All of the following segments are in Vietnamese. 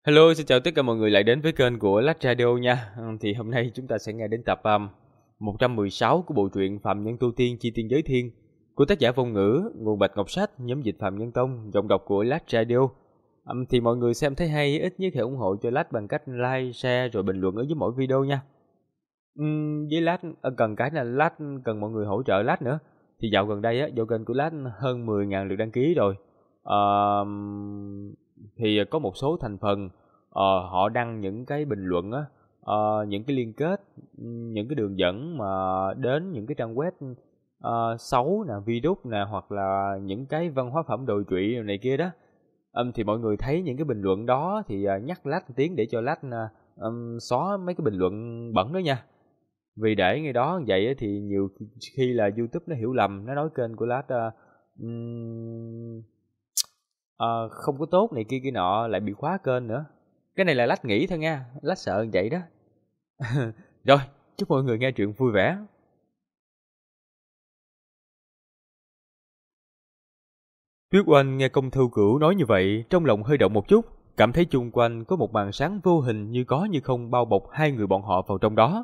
Hello, xin chào tất cả mọi người lại đến với kênh của Lách Radio nha. Thì hôm nay chúng ta sẽ nghe đến tập 116 của bộ truyện Phạm Nhân Tu Tiên Chi Tiên Giới Thiên của tác giả Vong Ngữ, nguồn Bạch Ngọc Sách, nhóm dịch Phạm Nhân Tông, giọng đọc của Lách Radio. Thì mọi người xem thấy hay ít nhất hãy ủng hộ cho Lách bằng cách like, share rồi bình luận ở dưới mỗi video nha. Với Lách cần cái là Lách cần mọi người hỗ trợ Lách nữa. Thì dạo gần đây á, do kênh của Lách hơn 10.000 lượt đăng ký rồi. Thì có một số thành phần họ đăng những cái bình luận á, những cái liên kết, những cái đường dẫn mà đến những cái trang web xấu nè, Vdup nè, hoặc là những cái văn hóa phẩm đồi trụy này kia đó. Thì mọi người thấy những cái bình luận đó thì nhắc Lách một tiếng để cho Lách xóa mấy cái bình luận bẩn đó nha. Vì để ngay đó vậy á, thì nhiều khi là YouTube nó hiểu lầm, nó nói kênh của Lách không có tốt này kia kia nọ, lại bị khóa kênh nữa. Cái này là Lách nghĩ thôi nha, Lách sợ vậy đó. Rồi, chúc mọi người nghe truyện vui vẻ. Tuyết Oanh nghe Công Thâu Cửu nói như vậy, trong lòng hơi động một chút, cảm thấy chung quanh có một màn sáng vô hình như có như không bao bọc hai người bọn họ vào trong đó.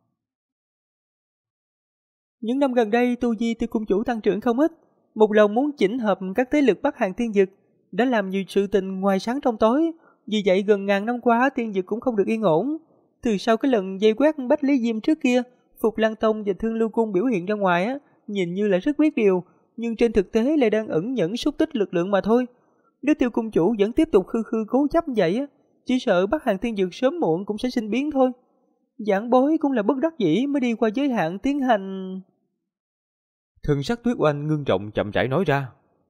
Những năm gần đây, tu vi Tiêu Cung Chủ tăng trưởng không ít, một lòng muốn chỉnh hợp các thế lực Bắc Hàng Thiên Dực, đã làm nhiều sự tình ngoài sáng trong tối, vì vậy gần ngàn năm qua Thiên Dực cũng không được yên ổn. Từ sau cái lần dây quét Bách Lý Diêm trước kia, Phục Lăng Tông và Thương Lưu Cung biểu hiện ra ngoài á, nhìn như là rất biết điều, nhưng trên thực tế lại đang ẩn nhẫn xúc tích lực lượng mà thôi. Nếu Tiêu Cung Chủ vẫn tiếp tục khư khư cố chấp vậy á, chỉ sợ Bắc Hàng Thiên Dực sớm muộn cũng sẽ sinh biến thôi. Giảng bối cũng là bất đắc dĩ mới đi qua giới hạn tiến hành. Thân sắc Tuyết Oanh ngưng trọng chậm rãi nói ra.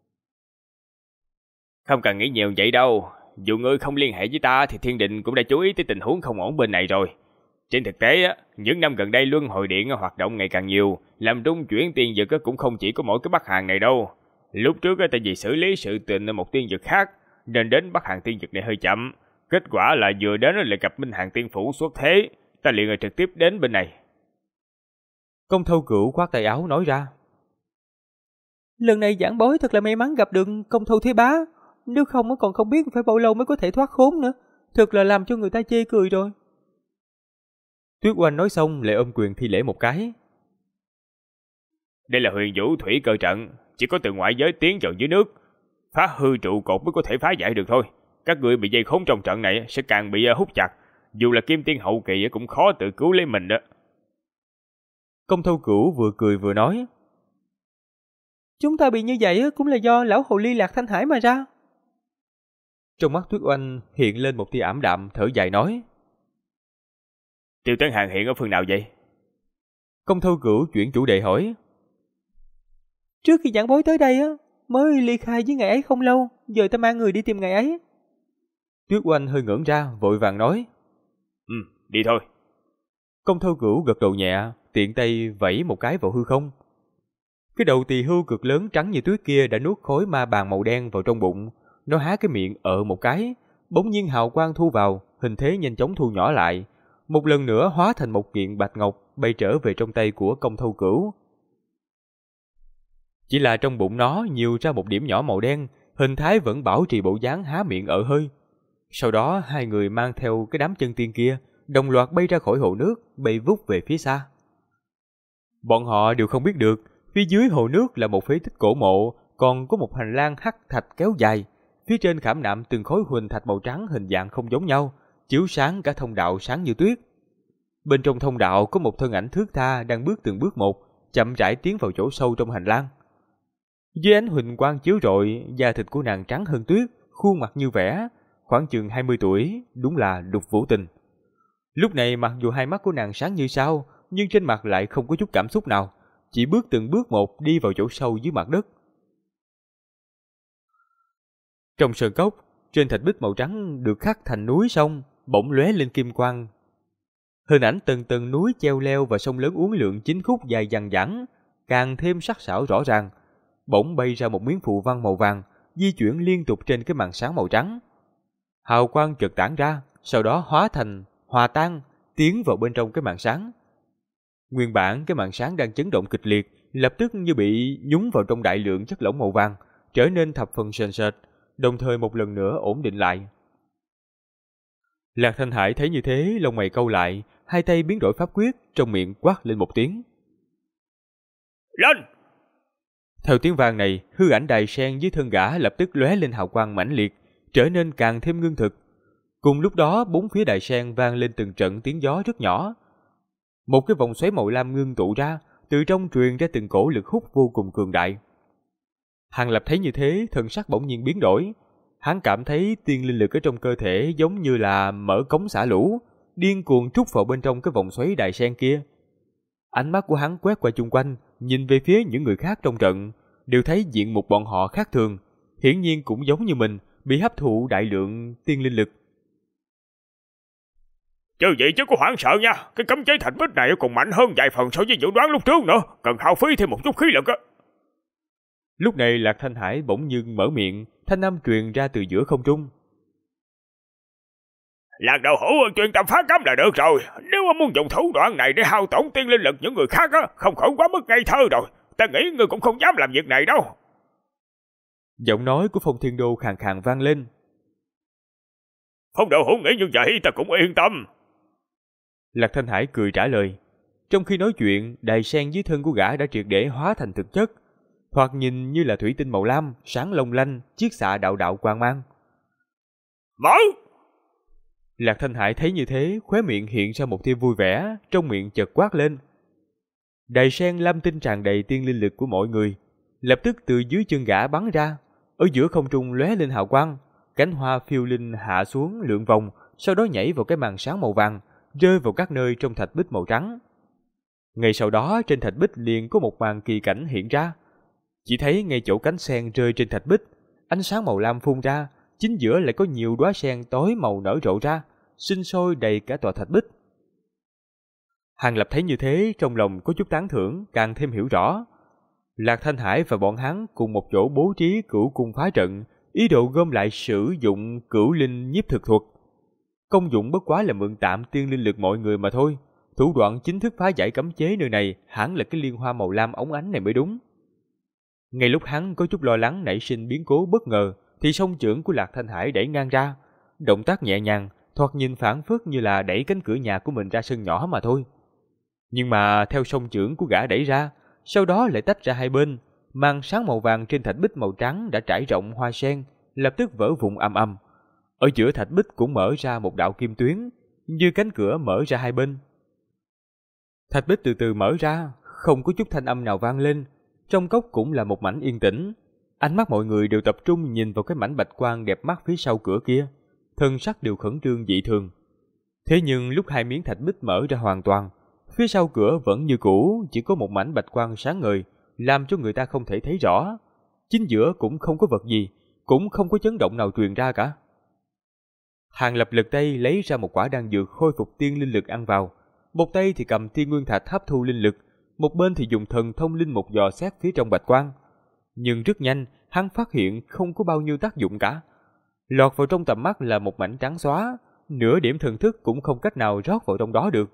Không cần nghĩ nhiều vậy đâu. Dù ngươi không liên hệ với ta thì Thiên Định cũng đã chú ý tới tình huống không ổn bên này rồi. Trên thực tế, những năm gần đây Luân Hồi Điện hoạt động ngày càng nhiều, làm trung chuyển tiên dực cũng không chỉ có mỗi cái Bắc Hàng này đâu. Lúc trước tại vì xử lý sự tình ở một tiên dực khác, nên đến Bắc Hàng tiên dực này hơi chậm. Kết quả là vừa đến lại gặp Minh Hàng tiên phủ xuất thế, ta liền trực tiếp đến bên này. Công Thâu Cửu khoát tay áo nói ra. Lần này giảng bối thật là may mắn gặp được Công Thâu Thế Bá, nếu không còn không biết phải bao lâu mới có thể thoát khốn nữa, thật là làm cho người ta chê cười rồi. Tuyết Oanh nói xong lại ôm quyền thi lễ một cái. Đây là Huyền Vũ thủy cơ trận, chỉ có từ ngoại giới tiến vào dưới nước, phá hư trụ cột mới có thể phá giải được thôi. Các ngươi bị dây khốn trong trận này sẽ càng bị hút chặt, dù là kim tiên hậu kỳ cũng khó tự cứu lấy mình đó. Công Thâu Cửu vừa cười vừa nói. Chúng ta bị như vậy cũng là do lão hồ ly Lạc Thanh Hải mà ra. Trong mắt Tuyết Oanh hiện lên một tia ảm đạm, thở dài nói. Tiêu Tấn Hàng hiện ở phương nào vậy? Công Thâu Cửu chuyển chủ đề hỏi. Trước khi giảng bối tới đây mới ly khai với ngày ấy không lâu, giờ ta mang người đi tìm ngày ấy. Tuyết Oanh hơi ngẩn ra, vội vàng nói. Đi thôi. Công Thâu Cửu gật đầu nhẹ, tiện tay vẫy một cái vào hư không. Cái đầu tỳ hưu cực lớn trắng như tuyết kia đã nuốt khối ma bàn màu đen vào trong bụng. Nó há cái miệng một cái, bỗng nhiên hào quang thu vào, hình thế nhanh chóng thu nhỏ lại, một lần nữa hóa thành một kiện bạch ngọc bay trở về trong tay của Công Thâu Cửu. Chỉ là trong bụng nó nhiều ra một điểm nhỏ màu đen, hình thái vẫn bảo trì bộ dáng há miệng hơi. Sau đó hai người mang theo cái đám chân tiên kia, đồng loạt bay ra khỏi hồ nước, bay vút về phía xa. Bọn họ đều không biết được, phía dưới hồ nước là một phế tích cổ mộ, còn có một hành lang hắc thạch kéo dài. Phía trên khảm nạm từng khối huỳnh thạch màu trắng hình dạng không giống nhau, chiếu sáng cả thông đạo sáng như tuyết. Bên trong thông đạo có một thân ảnh thướt tha đang bước từng bước một, chậm rãi tiến vào chỗ sâu trong hành lang. Dưới ánh huỳnh quang chiếu rọi, da thịt của nàng trắng hơn tuyết, khuôn mặt như vẽ, khoảng chừng 20 tuổi, đúng là Lục Vũ Tình. Lúc này mặc dù hai mắt của nàng sáng như sao, nhưng trên mặt lại không có chút cảm xúc nào, chỉ bước từng bước một đi vào chỗ sâu dưới mặt đất. Trong sơn cốc, trên thạch bích màu trắng được khắc thành núi sông, bỗng lóe lên kim quang. Hình ảnh từng từng núi treo leo và sông lớn uốn lượn chín khúc dài dằng dẳng, càng thêm sắc sảo rõ ràng. Bỗng bay ra một miếng phù văn màu vàng, di chuyển liên tục trên cái màn sáng màu trắng. Hào quang chợt tản ra, sau đó hóa thành, hòa tan, tiến vào bên trong cái màn sáng. Nguyên bản cái màn sáng đang chấn động kịch liệt, lập tức như bị nhúng vào trong đại lượng chất lỏng màu vàng, trở nên thập phần sền sệt, đồng thời một lần nữa ổn định lại. Lạc Thanh Hải thấy như thế, lông mày cau lại, hai tay biến đổi pháp quyết, trong miệng quát lên một tiếng. Lên! Theo tiếng vang này, hư ảnh đài sen dưới thân gã lập tức lóe lên hào quang mãnh liệt, trở nên càng thêm ngưng thực. Cùng lúc đó, bốn phía đài sen vang lên từng trận tiếng gió rất nhỏ. Một cái vòng xoáy màu lam ngưng tụ ra, từ trong truyền ra từng cổ lực hút vô cùng cường đại. Hàng Lập thấy như thế, thần sắc bỗng nhiên biến đổi. Hắn cảm thấy tiên linh lực ở trong cơ thể giống như là mở cống xả lũ, điên cuồng trút vào bên trong cái vòng xoáy đài sen kia. Ánh mắt của hắn quét qua chung quanh, nhìn về phía những người khác trong trận, đều thấy diện mục bọn họ khác thường, hiển nhiên cũng giống như mình, bị hấp thụ đại lượng tiên linh lực. Chứ vậy chứ có hoảng sợ nha, cái cấm chế thạch bích này còn mạnh hơn vài phần so với dự đoán lúc trước nữa, cần hao phí thêm một chút khí lực á. Lúc này Lạc Thanh Hải bỗng nhiên mở miệng, thanh âm truyền ra từ giữa không trung. Lạc đạo hữu truyền tâm phá cấm là được rồi, nếu mà muốn dùng thủ đoạn này để hao tổn tiên linh lực những người khác á, không khỏi quá mức ngây thơ rồi, ta nghĩ ngươi cũng không dám làm việc này đâu. Giọng nói của Phong Thiên Đô khàn khàn vang lên. Phong đạo hữu nghĩ như vậy ta cũng yên tâm. Lạc Thanh Hải cười trả lời. Trong khi nói chuyện, đài sen dưới thân của gã đã triệt để hóa thành thực chất, thoạt nhìn như là thủy tinh màu lam, sáng long lanh, chiết xạ đạo đạo quang mang. Mở! Lạc Thanh Hải thấy như thế, khóe miệng hiện ra một tia vui vẻ, trong miệng chợt quát lên. Đài sen lam tinh tràn đầy tiên linh lực của mọi người, lập tức từ dưới chân gã bắn ra, ở giữa không trung lóe lên hào quang, cánh hoa phiêu linh hạ xuống lượn vòng, sau đó nhảy vào cái màn sáng màu vàng, rơi vào các nơi trong thạch bích màu trắng. Ngay sau đó trên thạch bích liền có một màn kỳ cảnh hiện ra. Chỉ thấy ngay chỗ cánh sen rơi trên thạch bích, ánh sáng màu lam phun ra, chính giữa lại có nhiều đóa sen tối màu nở rộ ra, sinh sôi đầy cả tòa thạch bích. Hàng Lập thấy như thế, trong lòng có chút tán thưởng, càng thêm hiểu rõ. Lạc Thanh Hải và bọn hắn cùng một chỗ bố trí cửu cung phá trận, ý đồ gom lại sử dụng cửu linh nhiếp thực thuật. Công dụng bất quá là mượn tạm tiên linh lực mọi người mà thôi. Thủ đoạn chính thức phá giải cấm chế nơi này hẳn là cái liên hoa màu lam óng ánh này mới đúng. Ngay lúc hắn có chút lo lắng nảy sinh biến cố bất ngờ, thì song chưởng của Lạc Thanh Hải đẩy ngang ra, động tác nhẹ nhàng, thoạt nhìn phảng phất như là đẩy cánh cửa nhà của mình ra sân nhỏ mà thôi. Nhưng mà theo song chưởng của gã đẩy ra, sau đó lại tách ra hai bên, màn sáng màu vàng trên thạch bích màu trắng đã trải rộng hoa sen, lập tức vỡ vụn ầm ầm. Ở giữa thạch bích cũng mở ra một đạo kim tuyến, như cánh cửa mở ra hai bên. Thạch bích từ từ mở ra, không có chút thanh âm nào vang lên, trong cốc cũng là một mảnh yên tĩnh. Ánh mắt mọi người đều tập trung nhìn vào cái mảnh bạch quang đẹp mắt phía sau cửa kia, thân sắc đều khẩn trương dị thường. Thế nhưng lúc hai miếng thạch bích mở ra hoàn toàn, phía sau cửa vẫn như cũ, chỉ có một mảnh bạch quang sáng ngời, làm cho người ta không thể thấy rõ. Chính giữa cũng không có vật gì, cũng không có chấn động nào truyền ra cả. Hàng Lập lật tay lấy ra một quả đan dược khôi phục tiên linh lực ăn vào, một tay thì cầm tiên nguyên thạch hấp thu linh lực, một bên thì dùng thần thông linh một dò xét phía trong bạch quang. Nhưng rất nhanh, hắn phát hiện không có bao nhiêu tác dụng cả. Lọt vào trong tầm mắt là một mảnh trắng xóa, nửa điểm thần thức cũng không cách nào rót vào trong đó được.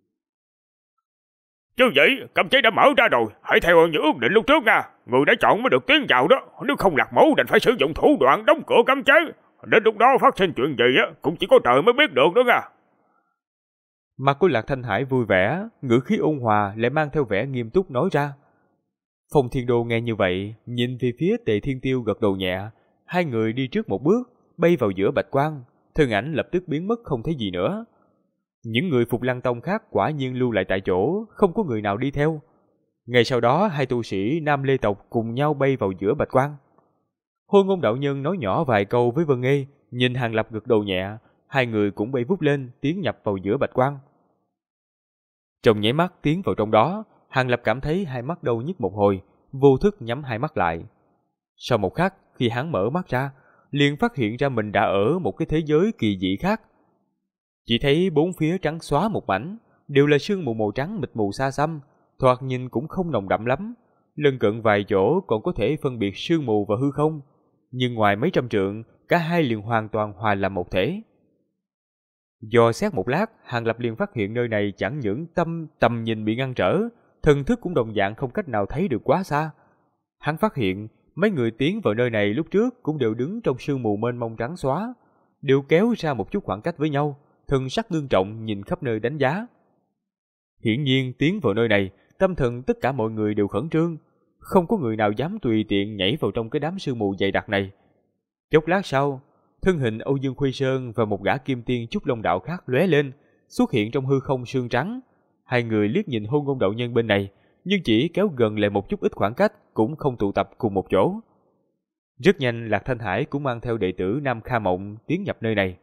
Chứ vậy, cấm chế đã mở ra rồi, hãy theo những ước định lúc trước nha. Người đã chọn mới được tiến vào đó, nếu không Lạc mẫu đành phải sử dụng thủ đoạn đóng cửa cấm chế. Đến lúc đó phát sinh chuyện gì á, cũng chỉ có trời mới biết được đó nha. Mặt của Lạc Thanh Hải vui vẻ, ngữ khí ôn hòa lại mang theo vẻ nghiêm túc nói ra. Phong Thiên Đô nghe như vậy, nhìn về phía Tề Thiên Tiêu gật đầu nhẹ, hai người đi trước một bước, bay vào giữa bạch quang, thân ảnh lập tức biến mất không thấy gì nữa. Những người Phục Lăng Tông khác quả nhiên lưu lại tại chỗ, không có người nào đi theo. Ngay sau đó, hai tu sĩ Nam Lê tộc cùng nhau bay vào giữa bạch quang. Hôi Ngôn đạo nhân nói nhỏ vài câu với Vân Nghê, nhìn Hàng Lập gật đầu nhẹ, hai người cũng bay vút lên, tiến nhập vào giữa bạch quang. Trong nháy mắt tiến vào trong đó, Hàng Lập cảm thấy hai mắt đau nhức một hồi, vô thức nhắm hai mắt lại. Sau một khắc, khi hắn mở mắt ra, liền phát hiện ra mình đã ở một cái thế giới kỳ dị khác. Chỉ thấy bốn phía trắng xóa một mảnh, đều là sương mù màu trắng mịt mù xa xăm, thoạt nhìn cũng không nồng đậm lắm. Lân cận vài chỗ còn có thể phân biệt sương mù và hư không, nhưng ngoài mấy trăm trượng, cả hai liền hoàn toàn hòa làm một thể. Dò xét một lát, Hàng Lập liền phát hiện nơi này chẳng những tầm nhìn bị ngăn trở, thần thức cũng đồng dạng không cách nào thấy được quá xa. Hắn phát hiện mấy người tiến vào nơi này lúc trước cũng đều đứng trong sương mù mênh mông trắng xóa, đều kéo ra một chút khoảng cách với nhau, thần sắc ngưng trọng nhìn khắp nơi đánh giá. Hiển nhiên tiến vào nơi này, tâm thần tất cả mọi người đều khẩn trương, không có người nào dám tùy tiện nhảy vào trong cái đám sương mù dày đặc này. Chốc lát sau, thân hình Âu Dương Khuê Sơn và một gã kim tiên Trúc Long Đạo khác lóe lên, xuất hiện trong hư không sương trắng. Hai người liếc nhìn Hôn Ngôn đạo nhân bên này, nhưng chỉ kéo gần lại một chút ít khoảng cách, cũng không tụ tập cùng một chỗ. Rất nhanh Lạc Thanh Hải cũng mang theo đệ tử Nam Kha Mộng tiến nhập nơi này.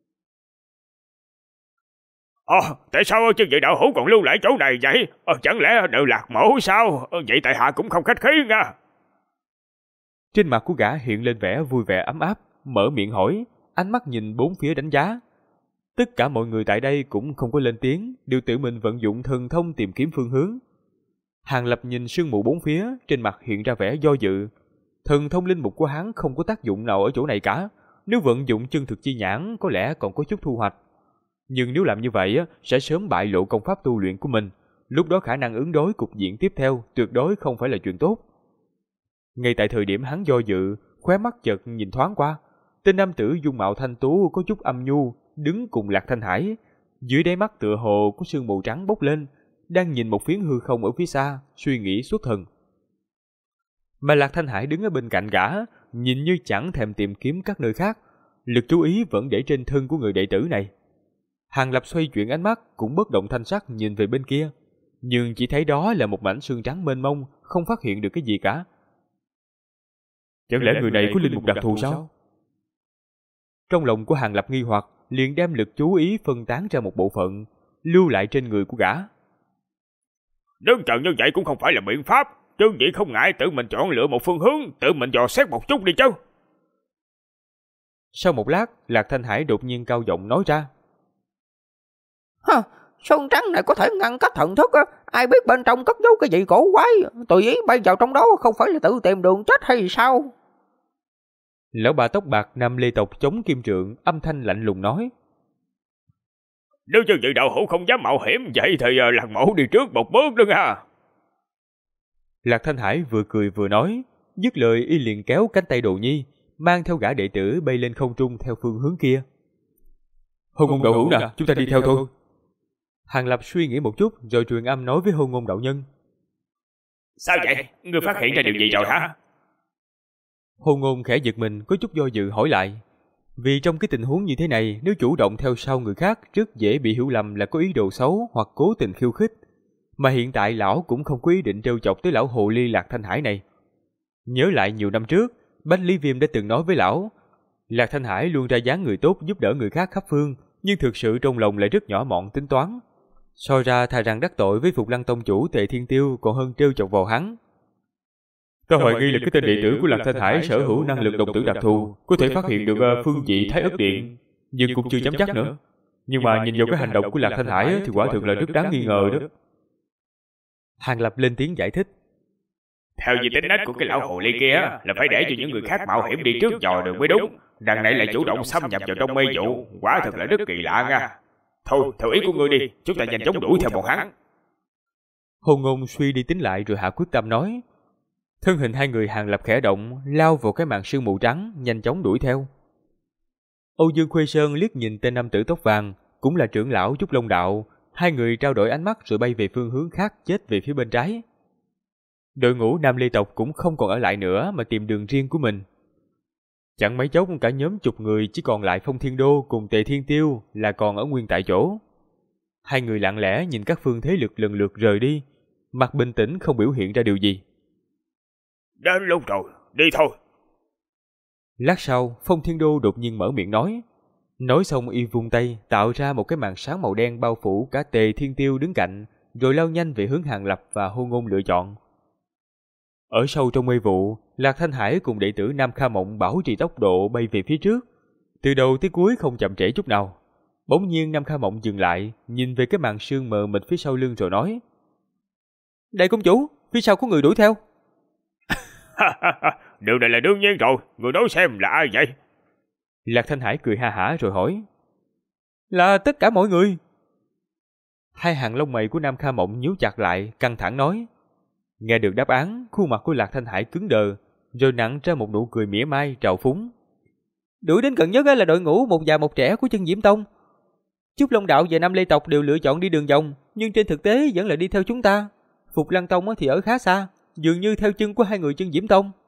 Tại sao chư vị đạo hữu còn lưu lại chỗ này vậy? Chẳng lẽ đều Lạc mẫu sao? Vậy tại hạ cũng không khách khí nha. Trên mặt của gã hiện lên vẻ vui vẻ ấm áp, mở miệng hỏi, ánh mắt nhìn bốn phía đánh giá. Tất cả mọi người tại đây cũng không có lên tiếng, đều tự mình vận dụng thần thông tìm kiếm phương hướng. Hàng Lập nhìn sương mù bốn phía, trên mặt hiện ra vẻ do dự. Thần thông linh mục của hắn không có tác dụng nào ở chỗ này cả, nếu vận dụng chân thực chi nhãn có lẽ còn có chút thu hoạch. Nhưng nếu làm như vậy sẽ sớm bại lộ công pháp tu luyện của mình, lúc đó khả năng ứng đối cục diện tiếp theo tuyệt đối không phải là chuyện tốt. Ngay tại thời điểm hắn do dự, khóe mắt chợt nhìn thoáng qua, tên nam tử dung mạo thanh tú có chút âm nhu đứng cùng Lạc Thanh Hải, dưới đáy mắt tựa hồ có sương mù trắng bốc lên, đang nhìn một phiến hư không ở phía xa, suy nghĩ xuất thần. Mà Lạc Thanh Hải đứng ở bên cạnh gã, nhìn như chẳng thèm tìm kiếm các nơi khác, lực chú ý vẫn để trên thân của người đệ tử này. Hàng Lập xoay chuyển ánh mắt, cũng bất động thanh sắc nhìn về bên kia, nhưng chỉ thấy đó là một mảnh sương trắng mênh mông, không phát hiện được cái gì cả. Chẳng lẽ người này có linh mục đặc thù sao? Trong lòng của Hàng Lập nghi hoặc, liền đem lực chú ý phân tán ra một bộ phận, lưu lại trên người của gã. Đơn giản như vậy cũng không phải là biện pháp, chứ vậy không ngại tự mình chọn lựa một phương hướng, tự mình dò xét một chút đi chứ. Sau một lát, Lạc Thanh Hải đột nhiên cao giọng nói ra. Sơn trắng này có thể ngăn cách thần thức á, ai biết bên trong cất giấu cái gì cổ quái, tùy ý bay vào trong đó không phải là tự tìm đường chết hay sao? Lão bà tóc bạc Nam Lê tộc chống kim trượng âm thanh lạnh lùng nói. Nếu như vị đạo hữu không dám mạo hiểm vậy thì Lạc mẫu đi trước một bước đó nha. Lạc Thanh Hải vừa cười vừa nói, dứt lời y liền kéo cánh tay Đồ Nhi, mang theo gã đệ tử bay lên không trung theo phương hướng kia. Hôn Ngôn đạo hữu nè, chúng ta đi theo thôi. Hàng Lập suy nghĩ một chút rồi truyền âm nói với Hôn Ngôn đạo nhân. Sao vậy? Ngươi phát hiện ra điều gì rồi hả? Hôn Ngôn khẽ giật mình, có chút do dự hỏi lại. Vì trong cái tình huống như thế này, nếu chủ động theo sau người khác rất dễ bị hiểu lầm là có ý đồ xấu hoặc cố tình khiêu khích. Mà hiện tại lão cũng không có ý định trêu chọc tới lão hồ ly Lạc Thanh Hải này. Nhớ lại nhiều năm trước, Bách Lý Viêm đã từng nói với lão, Lạc Thanh Hải luôn ra dáng người tốt giúp đỡ người khác khắp phương, nhưng thực sự trong lòng lại rất nhỏ mọn tính toán. So ra thà rằng đắc tội với Phục Lăng tông chủ Tề Thiên Tiêu còn hơn trêu chọc vào hắn. Ta hoài nghi là cái tên đệ tử của Lạc Thanh Hải sở hữu năng lực đồng tử đặc thù, có thể phát hiện được phương vị Thái Ức Điện, nhưng cũng chưa chấm chắc nữa. Nhưng mà nhìn vào cái hành động của Lạc Thanh Hải thì quả thực là rất đáng nghi ngờ đó. Hàng Lập lên tiếng giải thích. Theo như tính nết của cái lão hồ ly kia là phải để cho những người khác mạo hiểm đi trước dò đường mới đúng. Đằng này lại chủ động xâm nhập vào trong mê vụ, quả thật là rất kỳ lạ nha. Thôi, theo ý của ngươi đi, chúng ta nhanh chóng đuổi theo bọn hắn. Hôn Ngôn suy đi tính lại rồi hạ quyết tâm nói. Thân hình hai người Hàng Lập khẽ động, lao vào cái màn sương mù trắng, nhanh chóng đuổi theo. Âu Dương Khuê Sơn liếc nhìn tên nam tử tóc vàng, cũng là trưởng lão Trúc Long Đạo, hai người trao đổi ánh mắt rồi bay về phương hướng khác, chết về phía bên trái. Đội ngũ Nam Lê tộc cũng không còn ở lại nữa mà tìm đường riêng của mình. Chẳng mấy chốc cả nhóm chục người chỉ còn lại Phong Thiên Đô cùng Tề Thiên Tiêu là còn ở nguyên tại chỗ. Hai người lặng lẽ nhìn các phương thế lực lần lượt rời đi, mặt bình tĩnh không biểu hiện ra điều gì. Đến lúc rồi, đi thôi. Lát sau, Phong Thiên Đô đột nhiên mở miệng nói. Nói xong y vung tay tạo ra một cái màn sáng màu đen bao phủ cả Tề Thiên Tiêu đứng cạnh, rồi lao nhanh về hướng Hàng Lập và Hôn Ngôn lựa chọn. Ở sâu trong mê vụ, Lạc Thanh Hải cùng đệ tử Nam Kha Mộng bảo trì tốc độ bay về phía trước, từ đầu tới cuối không chậm trễ chút nào. Bỗng nhiên Nam Kha Mộng dừng lại, nhìn về cái màn sương mờ mịt phía sau lưng rồi nói. Đại công chủ, phía sau có người đuổi theo. Điều này là đương nhiên rồi, người nói xem là ai vậy? Lạc Thanh Hải cười ha hả rồi hỏi. Là tất cả mọi người. Hai hàng lông mày của Nam Kha Mộng nhíu chặt lại, căng thẳng nói. Nghe được đáp án, khuôn mặt của Lạc Thanh Hải cứng đờ, rồi nặn ra một nụ cười mỉa mai trào phúng. Đuổi đến gần nhất là đội ngũ một già một trẻ của Chân Diễm Tông. Trúc Long Đạo và Nam Lê Tộc đều lựa chọn đi đường vòng, nhưng trên thực tế vẫn là đi theo chúng ta. Phục Lăng Tông thì ở khá xa, dường như theo chân của hai người Chân Diễm Tông.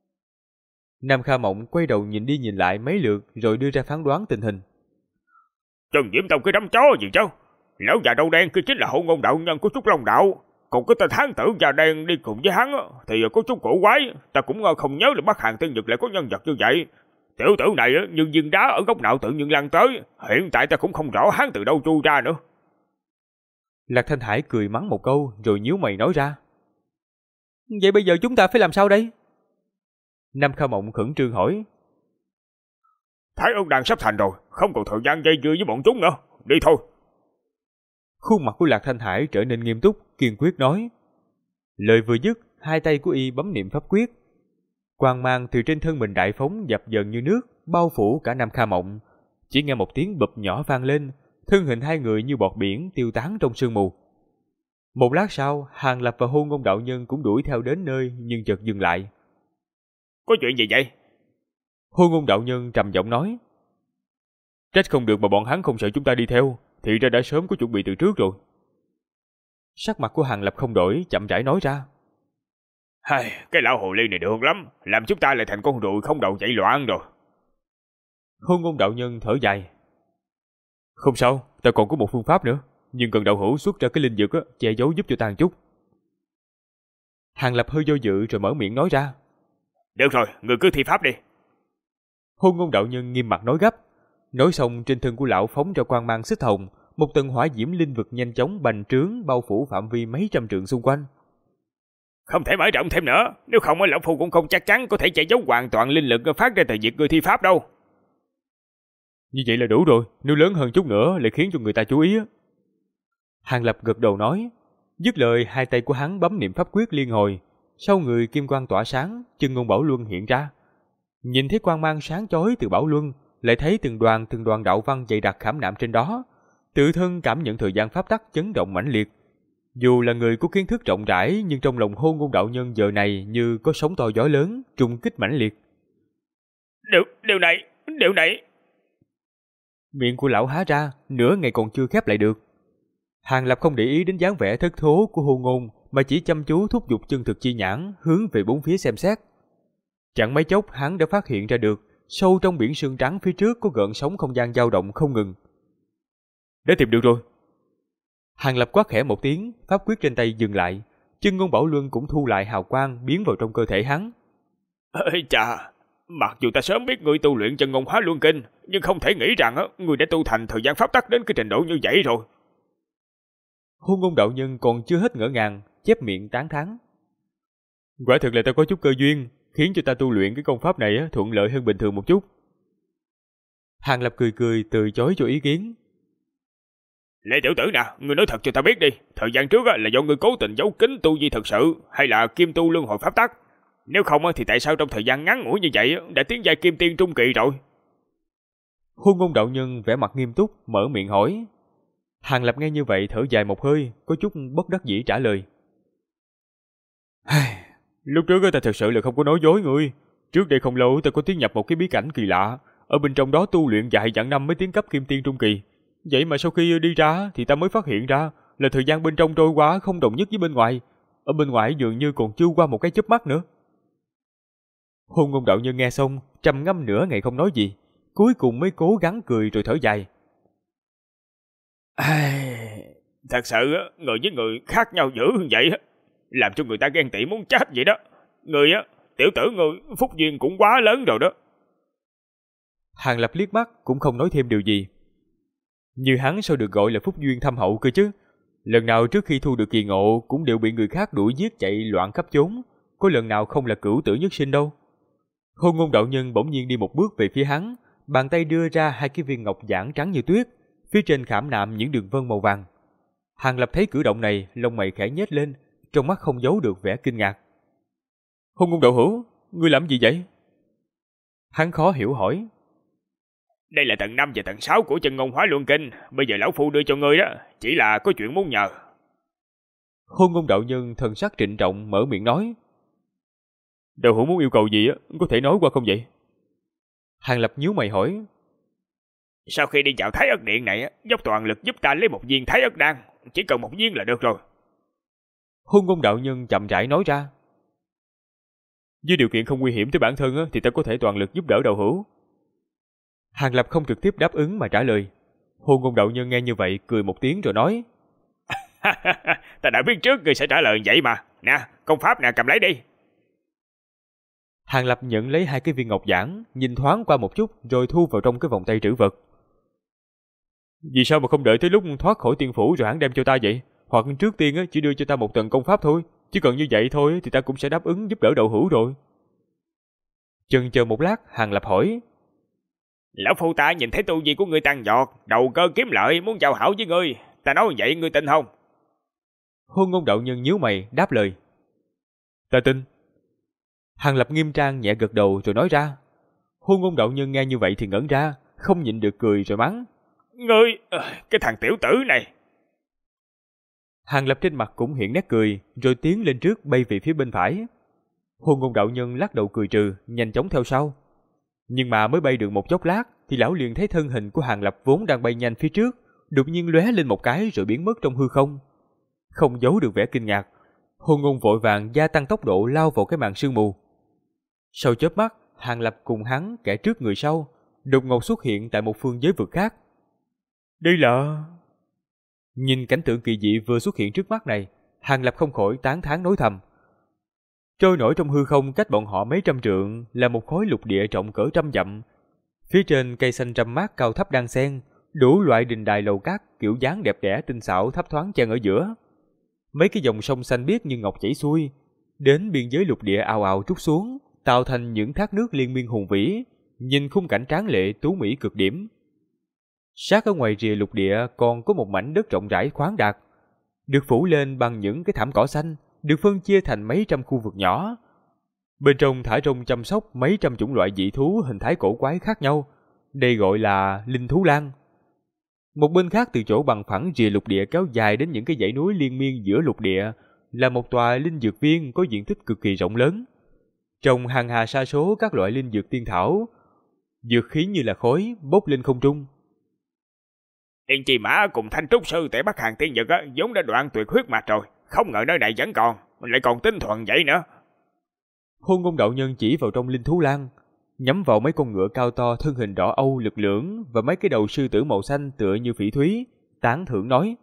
Nam Kha Mộng quay đầu nhìn đi nhìn lại mấy lượt rồi đưa ra phán đoán tình hình. Chân Diễm Tông cái đám chó gì chứ? Lão già đầu đen kia chính là Hôn Ngôn đạo nhân của Trúc Long Đạo. Còn cái tên hán tử da đen đi cùng với hắn thì có chút cổ quái. Ta cũng không nhớ là Bắc Hàn Tiên Nhật lại có nhân vật như vậy. Tiểu tử này như viên đá ở góc nào tự nhiên lăn tới. Hiện tại ta cũng không rõ hắn từ đâu chui ra nữa. Lạc Thanh Hải cười mắng một câu rồi nhíu mày nói ra. Vậy bây giờ chúng ta phải làm sao đây? Nam Kha Mộng khẩn trương hỏi. Thái Ân Đan sắp thành rồi, không còn thời gian dây dưa với bọn chúng nữa. Đi thôi. Khuôn mặt của Lạc Thanh Hải trở nên nghiêm túc, kiên quyết nói. Lời vừa dứt, hai tay của y bấm niệm pháp quyết. Quang mang từ trên thân mình đại phóng dập dần như nước, bao phủ cả Nam Kha Mộng. Chỉ nghe một tiếng bụp nhỏ vang lên, thân hình hai người như bọt biển tiêu tán trong sương mù. Một lát sau, Hàng Lập và Hôn Ngôn đạo nhân cũng đuổi theo đến nơi nhưng chợt dừng lại. Có chuyện gì vậy? Hôn Ngôn đạo nhân trầm giọng nói. Trách không được mà bọn hắn không sợ chúng ta đi theo, thì ra đã sớm có chuẩn bị từ trước rồi. Sắc mặt của Hàng Lập không đổi, chậm rãi nói ra. Cái lão hồ ly này được lắm, làm chúng ta lại thành con ruồi không đầu chạy loạn rồi. Hôn Ngôn đạo nhân thở dài. Không sao, ta còn có một phương pháp nữa, nhưng cần đạo hữu xuất ra cái linh dược che giấu giúp cho ta một chút. Hàng Lập hơi do dự rồi mở miệng nói ra. Được rồi, người cứ thi pháp đi. Hôn Ngôn đạo nhân nghiêm mặt nói gấp. Nói xong trên thân của lão phóng ra quang mang xích hồng, một tầng hỏa diễm linh vực nhanh chóng bành trướng bao phủ phạm vi mấy trăm trượng xung quanh. Không thể mở rộng thêm nữa, nếu không lão phu cũng không chắc chắn có thể che giấu hoàn toàn linh lực phát ra từ việc người thi pháp đâu. Như vậy là đủ rồi, nếu lớn hơn chút nữa lại khiến cho người ta chú ý. Hàng Lập gật đầu nói. Dứt lời, hai tay của hắn bấm niệm pháp quyết liên hồi. Sau người kim quang tỏa sáng, Chân Ngôn Bảo Luân hiện ra. Nhìn thấy quang mang sáng chói từ Bảo Luân, lại thấy từng đoàn đạo văn dày đặc khảm nạm trên đó. Tự thân cảm nhận thời gian pháp tắc chấn động mãnh liệt. Dù là người có kiến thức rộng rãi, nhưng trong lòng Hôn Ngôn đạo nhân giờ này như có sóng to gió lớn, trùng kích mãnh liệt. Điều này. Miệng của lão há ra, nửa ngày còn chưa khép lại được. Hàng Lập không để ý đến dáng vẻ thất thố của Hôn Ngôn, mà chỉ chăm chú thúc giục chân thực chi nhãn hướng về bốn phía xem xét. Chẳng mấy chốc hắn đã phát hiện ra được, sâu trong biển sương trắng phía trước có gợn sóng không gian dao động không ngừng. Đã tìm được rồi. Hàng Lập quát khẽ một tiếng, pháp quyết trên tay dừng lại, Chân Ngôn Bảo Luân cũng thu lại hào quang biến vào trong cơ thể hắn. Ê chà, mặc dù ta sớm biết người tu luyện Chân Ngôn Hóa Luân Kinh, nhưng không thể nghĩ rằng người đã tu thành thời gian pháp tắc đến cái trình độ như vậy rồi. Hôn Ngôn đạo nhân còn chưa hết ngỡ ngàng, chép miệng tán thán. Quả thực là ta có chút cơ duyên, khiến cho ta tu luyện cái công pháp này thuận lợi hơn bình thường một chút. Hàng Lập cười cười từ chối cho ý kiến. Lê tiểu tử nè, người nói thật cho ta biết đi, thời gian trước là do người cố tình giấu kín tu vi thật sự, hay là kim tu luân hồi pháp tắc? Nếu không thì tại sao trong thời gian ngắn ngủi như vậy đã tiến giai kim tiên trung kỳ rồi? Hôn Ngôn đạo nhân vẻ mặt nghiêm túc mở miệng hỏi. Hàng Lập nghe như vậy thở dài một hơi, có chút bất đắc dĩ trả lời. Lúc trước ta thật sự là không có nói dối ngươi. Trước đây không lâu ta có tiến nhập một cái bí cảnh kỳ lạ, ở bên trong đó tu luyện dài dặn năm mới tiến cấp kim tiên trung kỳ. Vậy mà sau khi đi ra thì ta mới phát hiện ra là thời gian bên trong trôi qua không đồng nhất với bên ngoài. Ở bên ngoài dường như còn chưa qua một cái chớp mắt nữa. Hôn Ngôn đạo nhân nghe xong, trầm ngâm nửa ngày không nói gì, cuối cùng mới cố gắng cười rồi thở dài. Thật sự người với người khác nhau dữ như vậy, làm cho người ta ghen tị muốn chết vậy đó. Người tiểu tử người phúc duyên cũng quá lớn rồi đó. Hàng Lập liếc mắt cũng không nói thêm điều gì. Như hắn sao được gọi là phúc duyên thâm hậu cơ chứ? Lần nào trước khi thu được kỳ ngộ cũng đều bị người khác đuổi giết chạy loạn khắp chốn, có lần nào không là cửu tử nhất sinh đâu. Hôn Ngôn đạo nhân bỗng nhiên đi một bước về phía hắn, bàn tay đưa ra hai cái viên ngọc giản trắng như tuyết, phía trên khảm nạm những đường vân màu vàng. Hàng Lập thấy cử động này, lông mày khẽ nhếch lên, trong mắt không giấu được vẻ kinh ngạc. Hôn Ngôn đạo hữu, ngươi làm gì vậy? Hắn khó hiểu hỏi. Đây là tầng 5 và tầng 6 của Chân Ngôn Hóa Luân Kinh, bây giờ lão phu đưa cho ngươi đó, chỉ là có chuyện muốn nhờ. Hôn Ngôn đạo nhân thần sắc trịnh trọng mở miệng nói. Đạo hữu muốn yêu cầu gì có thể nói qua không vậy? Hàng Lập nhíu mày hỏi. Sau khi đi vào Thái Ất Điện này, dốc toàn lực giúp ta lấy một viên Thái Ất Đan. Chỉ cần một viên là được rồi. Hôn Ngôn đạo nhân chậm rãi nói ra. Với điều kiện không nguy hiểm tới bản thân thì ta có thể toàn lực giúp đỡ đạo hữu. Hàng Lập không trực tiếp đáp ứng mà trả lời. Hôn Ngôn đạo nhân nghe như vậy cười một tiếng rồi nói. Ta đã biết trước ngươi sẽ trả lời vậy mà. Nè, công pháp nè, cầm lấy đi. Hàng Lập nhận lấy 2 cái viên ngọc giản, nhìn thoáng qua một chút rồi thu vào trong cái vòng tay trữ vật. Vì sao mà không đợi tới lúc thoát khỏi tiên phủ rồi hắn đem cho ta vậy? Hoặc trước tiên chỉ đưa cho ta một tầng công pháp thôi. Chỉ cần như vậy thôi thì ta cũng sẽ đáp ứng giúp đỡ đạo hữu rồi. Chần chờ một lát, Hàng Lập hỏi. Lão phu ta nhìn thấy tu vi của ngươi tăng giọt, đầu cơ kiếm lợi, muốn giao hảo với ngươi. Ta nói vậy ngươi tin không? Hôn Ngôn đạo nhân nhíu mày đáp lời. Ta tin. Hàng Lập nghiêm trang nhẹ gật đầu rồi nói ra. Hôn Ngôn đạo nhân nghe như vậy thì ngẩn ra, không nhịn được cười rồi mắng. Ngươi, cái thằng tiểu tử này. Hàng Lập trên mặt cũng hiện nét cười, rồi tiến lên trước bay về phía bên phải. Hôn Ngôn đạo nhân lắc đầu cười trừ, nhanh chóng theo sau. Nhưng mà mới bay được một chốc lát, thì lão liền thấy thân hình của Hàng Lập vốn đang bay nhanh phía trước, đột nhiên lóe lên một cái rồi biến mất trong hư không. Không giấu được vẻ kinh ngạc, Hôn Ngôn vội vàng gia tăng tốc độ lao vào cái màn sương mù. Sau chớp mắt, Hàng Lập cùng hắn kẻ trước người sau, đột ngột xuất hiện tại một phương giới vực khác. Đây là... Nhìn cảnh tượng kỳ dị vừa xuất hiện trước mắt này, Hàng Lập không khỏi tán thán nói thầm. Trôi nổi trong hư không cách bọn họ mấy trăm trượng là một khối lục địa rộng cỡ 100 dặm. Phía trên cây xanh rậm mát cao thấp đan xen, đủ loại đình đài lầu cát kiểu dáng đẹp đẽ tinh xảo thấp thoáng chen ở giữa. Mấy cái dòng sông xanh biếc như ngọc chảy xuôi, đến biên giới lục địa ào ào trút xuống, tạo thành những thác nước liên miên hùng vĩ, nhìn khung cảnh tráng lệ tú mỹ cực điểm. Sát ở ngoài rìa lục địa còn có một mảnh đất rộng rãi khoáng đạt, được phủ lên bằng những cái thảm cỏ xanh, được phân chia thành mấy trăm khu vực nhỏ. Bên trong thả rông chăm sóc mấy trăm chủng loại dị thú hình thái cổ quái khác nhau, đây gọi là linh thú lang. Một bên khác từ chỗ bằng phẳng rìa lục địa kéo dài đến những cái dãy núi liên miên giữa lục địa là một tòa linh dược viên có diện tích cực kỳ rộng lớn. Trồng hàng hà sa số các loại linh dược tiên thảo, dược khí như là khói bốc lên không trung. Yên Chi Mã cùng Thanh Trúc Sư tại Bắc Hàng Tiên Dực vốn đã đoạn tuyệt huyết mạch rồi, không ngờ nơi này vẫn còn, lại còn tinh thuần vậy nữa. Hôn Ngôn đạo nhân chỉ vào trong linh thú lang, nhắm vào mấy con ngựa cao to thân hình đỏ âu lực lưỡng và mấy cái đầu sư tử màu xanh tựa như phỉ thúy, tán thưởng nói.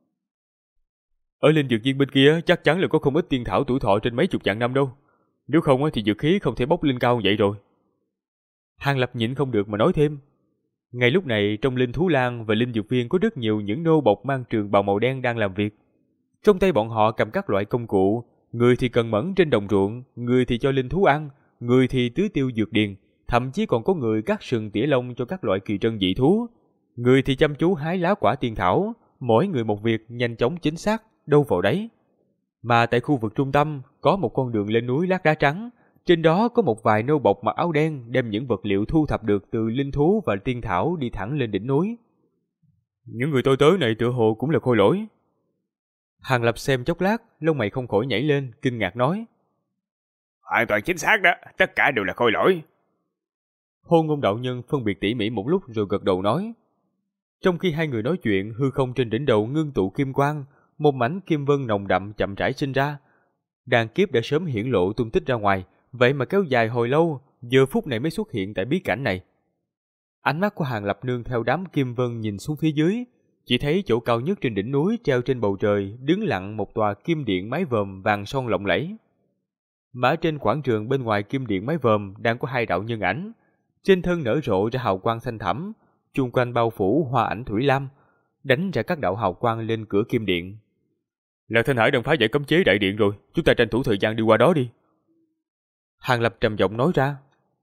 Ở linh dược viên bên kia chắc chắn là có không ít tiên thảo tuổi thọ trên mấy chục vạn năm đâu. Nếu không thì dược khí không thể bốc lên cao vậy rồi. Hàng Lập nhịn không được mà nói thêm. Ngay lúc này trong linh thú lang và linh dược viên có rất nhiều những nô bộc mang trường bào màu đen đang làm việc. Trong tay bọn họ cầm các loại công cụ, người thì cần mẫn trên đồng ruộng, người thì cho linh thú ăn, người thì tưới tiêu dược điền, thậm chí còn có người cắt sừng tỉa lông cho các loại kỳ trân dị thú, người thì chăm chú hái lá quả tiên thảo, mỗi người một việc nhanh chóng chính xác, đâu vào đấy. Mà tại khu vực trung tâm có một con đường lên núi lát đá trắng, trên đó có một vài nô bộc mặc áo đen đem những vật liệu thu thập được từ linh thú và tiên thảo đi thẳng lên đỉnh núi. Những người tôi tới này tựa hồ cũng là khôi lỗi. Hàng Lập xem chốc lát, lông mày không khỏi nhảy lên, kinh ngạc nói. Hoàn toàn chính xác đó, tất cả đều là khôi lỗi. Hôn Ngôn đạo nhân phân biệt tỉ mỉ một lúc rồi gật đầu nói. Trong khi hai người nói chuyện, hư không trên đỉnh đầu ngưng tụ kim quang, một mảnh kim vân nồng đậm chậm rãi sinh ra. Đàn kiếp đã sớm hiển lộ tung tích ra ngoài, vậy mà kéo dài hồi lâu, giờ phút này mới xuất hiện tại bí cảnh này. Ánh mắt của Hàng Lập nương theo đám kim vân nhìn xuống phía dưới, chỉ thấy chỗ cao nhất trên đỉnh núi treo trên bầu trời đứng lặng một tòa kim điện mái vòm vàng son lộng lẫy. Mà trên quảng trường bên ngoài kim điện mái vòm đang có hai đạo nhân ảnh, trên thân nở rộ ra hào quang xanh thẳm, chung quanh bao phủ hoa ảnh thủy lam, đánh ra các đạo hào quang lên cửa kim điện. Là Thanh Hải đang phá giải cấm chế đại điện rồi, chúng ta tranh thủ thời gian đi qua đó đi. Hàng Lập trầm giọng nói ra.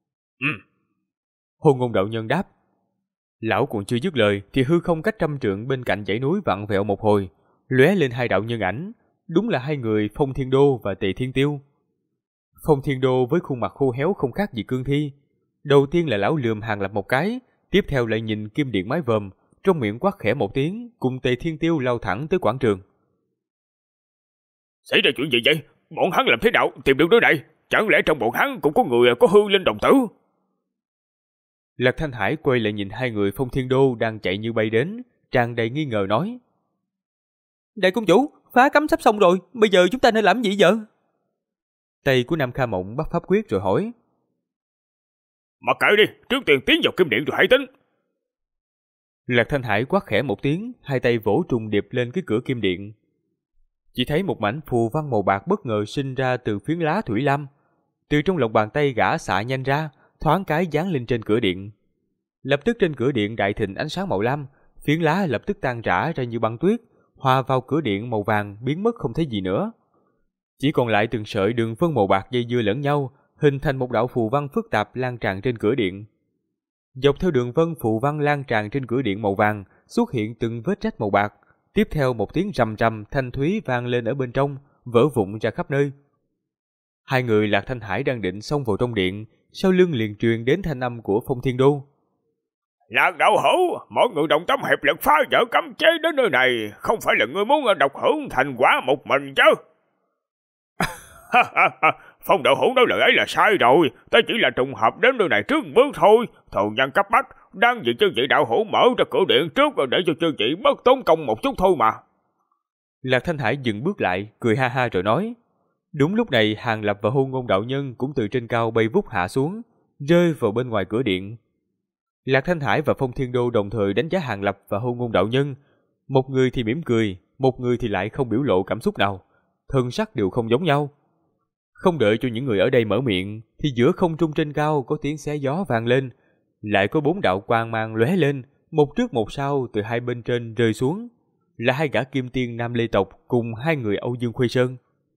Hôn Ngôn đạo nhân đáp. Lão còn chưa dứt lời thì hư không cách 100 trượng bên cạnh dãy núi vặn vẹo một hồi, lóe lên hai đạo nhân ảnh, đúng là hai người Phong Thiên Đô và Tề Thiên Tiêu. Phong Thiên Đô với khuôn mặt khô héo không khác gì cương thi, đầu tiên là lão lườm Hàng Lập một cái, tiếp theo lại nhìn kim điện mái vòm, trong miệng quát khẽ một tiếng, cùng Tề Thiên Tiêu lao thẳng tới quảng trường. Xảy ra chuyện gì vậy? Bọn hắn làm thế nào tìm được nơi này? Chẳng lẽ trong bọn hắn cũng có người có hư linh đồng tử? Lạc Thanh Hải quay lại nhìn hai người Phong Thiên Đô đang chạy như bay đến, tràn đầy nghi ngờ nói. Đại công chủ, phá cấm sắp xong rồi, bây giờ chúng ta nên làm gì vậy? Tay của Nam Kha Mộng bắt pháp quyết rồi hỏi. Mặc kệ đi, trước tiên tiến vào kim điện rồi hãy tính. Lạc Thanh Hải quát khẽ một tiếng, hai tay vỗ trùng điệp lên cái cửa kim điện. Chỉ thấy một mảnh phù văn màu bạc bất ngờ sinh ra từ phiến lá thủy lam. Từ trong lòng bàn tay gã xạ nhanh ra, thoáng cái dán lên trên cửa điện. Lập tức trên cửa điện đại thịnh ánh sáng màu lam, phiến lá lập tức tan rã ra như băng tuyết, hòa vào cửa điện màu vàng biến mất không thấy gì nữa. Chỉ còn lại từng sợi đường vân màu bạc dây dưa lẫn nhau, hình thành một đạo phù văn phức tạp lan tràn trên cửa điện. Dọc theo đường vân phù văn lan tràn trên cửa điện màu vàng, xuất hiện từng vết rách màu bạc. Tiếp theo một tiếng rầm rầm thanh thúy vang lên ở bên trong, vỡ vụn ra khắp nơi. Hai người Lạc Thanh Hải đang định xông vào trong điện, sau lưng liền truyền đến thanh âm của Phong Thiên Đô. Lạc đạo hữu, mọi người đồng tâm hiệp lực phá vỡ cấm chế đến nơi này, không phải là ngươi muốn độc hưởng thành quả một mình chứ? Phong đạo hữu nói lời ấy là sai rồi, ta chỉ là trùng hợp đến nơi này trước bước thôi. Thù nhân cấp bách, đang vì chư vị đạo hữu mở ra cửa điện trước để cho chư vị bất tốn công một chút thôi mà. Lạc Thanh Hải dừng bước lại, cười ha ha rồi nói. Đúng lúc này Hàng Lập và Hôn Ngôn đạo nhân cũng từ trên cao bay vút hạ xuống, rơi vào bên ngoài cửa điện. Lạc Thanh Hải và Phong Thiên Đô đồng thời đánh giá Hàng Lập và Hôn Ngôn đạo nhân. Một người thì mỉm cười, một người thì lại không biểu lộ cảm xúc nào. Thân sắc đều không giống nhau. Không đợi cho những người ở đây mở miệng, thì giữa không trung trên cao có tiếng xé gió vang lên. Lại có 4 đạo quang mang lóe lên, một trước một sau từ hai bên trên rơi xuống. Là hai gã kim tiên Nam Lê tộc cùng hai người Âu Dương Khuê Sơn.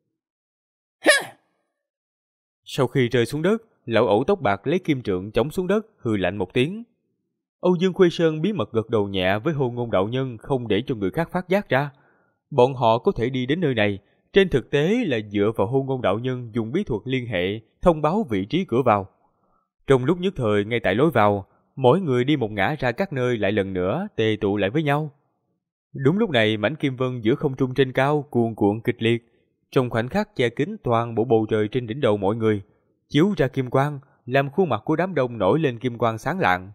Sau khi rơi xuống đất, lão ẩu tóc bạc lấy kim trượng chống xuống đất, hừ lạnh một tiếng. Âu Dương Khuê Sơn bí mật gật đầu nhẹ với Hôn Ngôn đạo nhân, không để cho người khác phát giác ra. Bọn họ có thể đi đến nơi này, trên thực tế là dựa vào Hôn Ngôn đạo nhân dùng bí thuật liên hệ, thông báo vị trí cửa vào. Trong lúc nhất thời ngay tại lối vào, mỗi người đi một ngã ra các nơi lại lần nữa tề tụ lại với nhau. Đúng lúc này mảnh kim vân giữa không trung trên cao cuồn cuộn kịch liệt, trong khoảnh khắc che kín toàn bộ bầu trời trên đỉnh đầu mọi người, chiếu ra kim quang, làm khuôn mặt của đám đông nổi lên kim quang sáng lạng.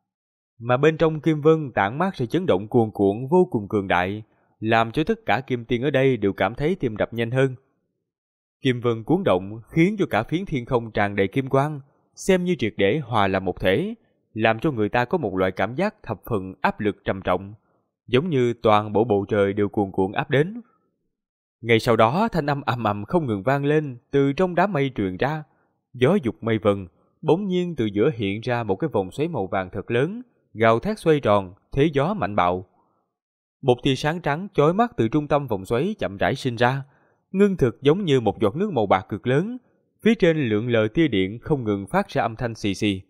Mà bên trong kim vân tản mát ra chấn động cuồn cuộn vô cùng cường đại, làm cho tất cả kim tiên ở đây đều cảm thấy tim đập nhanh hơn. Kim vân cuốn động khiến cho cả phiến thiên không tràn đầy kim quang, xem như triệt để hòa làm một thể, làm cho người ta có một loại cảm giác thập phần áp lực trầm trọng, giống như toàn bộ bầu trời đều cuồn cuộn áp đến. Ngay sau đó thanh âm ầm ầm không ngừng vang lên từ trong đám mây truyền ra, gió dục mây vần, bỗng nhiên từ giữa hiện ra một cái vòng xoáy màu vàng thật lớn, gào thét xoay tròn, thế gió mạnh bạo. Một tia sáng trắng chói mắt từ trung tâm vòng xoáy chậm rãi sinh ra, ngưng thực giống như một giọt nước màu bạc cực lớn, phía trên lượn lờ tia điện không ngừng phát ra âm thanh xì xì.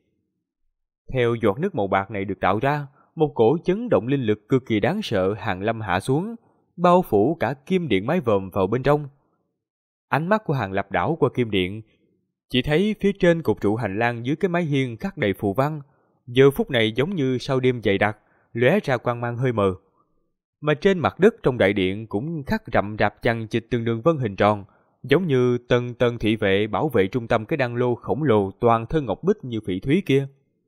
Theo giọt nước màu bạc này được tạo ra, một cổ chấn động linh lực cực kỳ đáng sợ hàng lâm hạ xuống, bao phủ cả kim điện mái vòm vào bên trong. Ánh mắt của Hàng Lập đảo qua kim điện, chỉ thấy phía trên cột trụ hành lang dưới cái mái hiên khắc đầy phù văn, giờ phút này giống như sau đêm dày đặc, lóe ra quang mang hơi mờ. Mà trên mặt đất trong đại điện cũng khắc rậm rạp chằng chịt từng đường vân hình tròn, giống như tầng tầng thị vệ bảo vệ trung tâm cái đan lô khổng lồ toàn thân ngọc bích như phỉ thúy kia.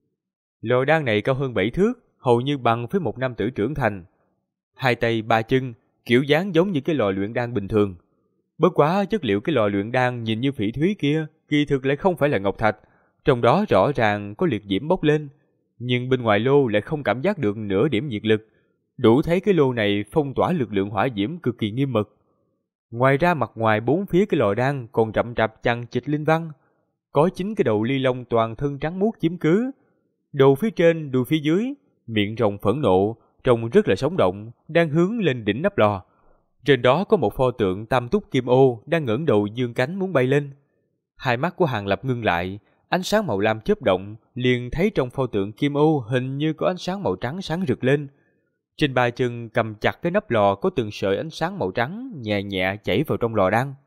Lò đan này cao hơn 7 thước, hầu như bằng với một nam tử trưởng thành. Hai tay ba chân, kiểu dáng giống như cái lò luyện đan bình thường. Bất quá chất liệu cái lò luyện đan nhìn như phỉ thúy kia, kỳ thực lại không phải là ngọc thạch, trong đó rõ ràng có liệt diễm bốc lên, nhưng bên ngoài lô lại không cảm giác được nửa điểm nhiệt lực, đủ thấy cái lô này phong tỏa lực lượng hỏa diễm cực kỳ nghiêm mật. Ngoài ra mặt ngoài bốn phía cái lò đan còn rậm rạp chằng chịt linh văn, có 9 cái đầu ly long toàn thân trắng muốt chiếm cứ, đầu phía trên, đuôi phía dưới, miệng rồng phẫn nộ, trông rất là sống động, đang hướng lên đỉnh nắp lò. Trên đó có một pho tượng tam túc kim ô đang ngẩng đầu dương cánh muốn bay lên. Hai mắt của Hàng Lập ngưng lại, ánh sáng màu lam chớp động, liền thấy trong pho tượng kim ô hình như có ánh sáng màu trắng sáng rực lên. Trên ba chân cầm chặt cái nắp lò có từng sợi ánh sáng màu trắng nhẹ nhẹ chảy vào trong lò đan.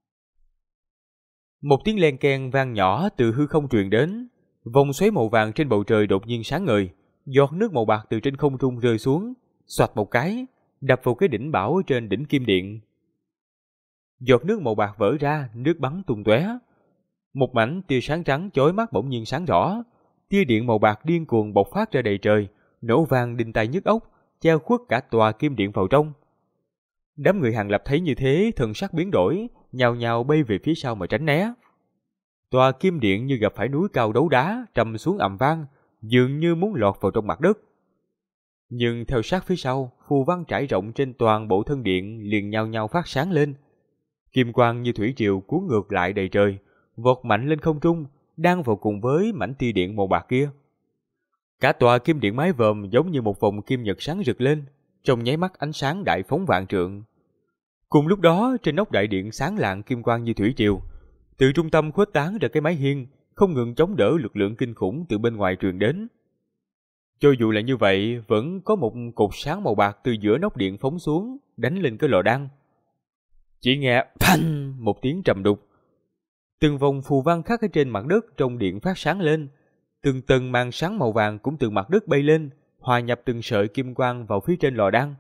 Một tiếng len keng vang nhỏ từ hư không truyền đến, vòng xoáy màu vàng trên bầu trời đột nhiên sáng ngời, giọt nước màu bạc từ trên không trung rơi xuống, xoạch một cái, đập vào cái đỉnh bảo trên đỉnh kim điện. Giọt nước màu bạc vỡ ra, nước bắn tung tóe. Một mảnh tia sáng trắng chói mắt bỗng nhiên sáng rõ, tia điện màu bạc điên cuồng bộc phát ra đầy trời, nổ vang đinh tai nhức óc, che khuất cả tòa kim điện vào trong. Đám người Hàng Lập thấy như thế, thần sắc biến đổi, nhào nhào bay về phía sau mà tránh né. Tòa kim điện như gặp phải núi cao đấu đá, trầm xuống ầm vang, dường như muốn lọt vào trong mặt đất. Nhưng theo sát phía sau, phù văn trải rộng trên toàn bộ thân điện liền nhao nhao phát sáng lên. Kim quang như thủy triều cuốn ngược lại đầy trời, vọt mạnh lên không trung, đang vào cùng với mảnh tia điện màu bạc kia. Cả tòa kim điện mái vòm giống như một vòng kim nhật sáng rực lên, trong nháy mắt ánh sáng đại phóng vạn trượng. Cùng lúc đó, trên nóc đại điện sáng lạng kim quang như thủy triều, từ trung tâm khuếch tán ra cái mái hiên, không ngừng chống đỡ lực lượng kinh khủng từ bên ngoài truyền đến. Cho dù là như vậy, vẫn có một cột sáng màu bạc từ giữa nóc điện phóng xuống, đánh lên cái lò đan. Chỉ nghe phanh một tiếng trầm đục. Từng vòng phù văn khắc ở trên mặt đất trong điện phát sáng lên, từng tầng màn sáng màu vàng cũng từ mặt đất bay lên, hòa nhập từng sợi kim quang vào phía trên lò đan.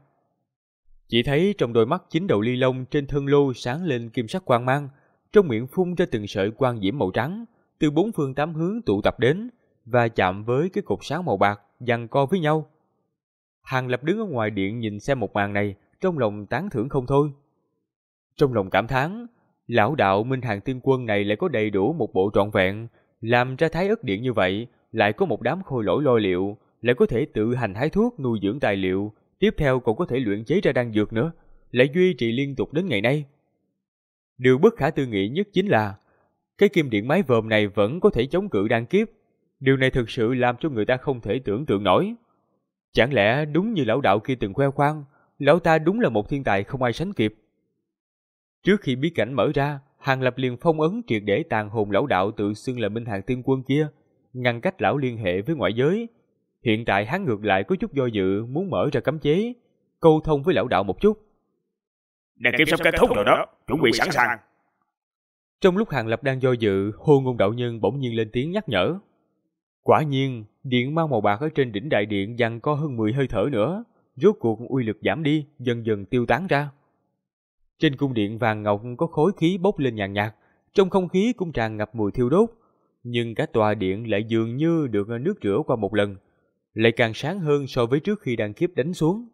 Chỉ thấy trong đôi mắt 9 đầu ly long trên thân lô sáng lên kim sắc quang mang, trong miệng phun ra từng sợi quang diễm màu trắng, từ 4 phương 8 hướng tụ tập đến, và chạm với cái cột sáng màu bạc, giằng co với nhau. Hàng Lập đứng ở ngoài điện nhìn xem một màn này, trong lòng tán thưởng không thôi. Trong lòng cảm thán, lão đạo Minh Hàng Tiên Quân này lại có đầy đủ một bộ trọn vẹn, làm ra Thái Ức Điện như vậy, lại có một đám khôi lỗi lo liệu, lại có thể tự hành hái thuốc nuôi dưỡng tài liệu, tiếp theo còn có thể luyện chế ra đan dược nữa, lại duy trì liên tục đến ngày nay. Điều bất khả tư nghị nhất chính là cái kim điện mái vòm này vẫn có thể chống cự đan kiếp. Điều này thực sự làm cho người ta không thể tưởng tượng nổi. Chẳng lẽ đúng như lão đạo kia từng khoe khoang, lão ta đúng là một thiên tài không ai sánh kịp. Trước khi bí cảnh mở ra, Hàng Lập liền phong ấn triệt để tàn hồn lão đạo tự xưng là Minh Hàng Tiên Quân kia, ngăn cách lão liên hệ với ngoại giới. Hiện tại hắn ngược lại có chút do dự muốn mở ra cấm chế, câu thông với lão đạo một chút. Đàn kiếp sắp kết thúc rồi đó, chuẩn bị sẵn sàng. Trong lúc Hàng Lập đang do dự, Hô Ngôn đạo nhân bỗng nhiên lên tiếng nhắc nhở. Quả nhiên, điện mang màu bạc ở trên đỉnh đại điện giằng co hơn 10 hơi thở nữa, rốt cuộc uy lực giảm đi, dần dần tiêu tán ra. Trên cung điện vàng ngọc có khói khí bốc lên nhàn nhạt, trong không khí cũng tràn ngập mùi thiêu đốt, nhưng cả tòa điện lại dường như được nước rửa qua một lần, lại càng sáng hơn so với trước khi đàn kiếp đánh xuống.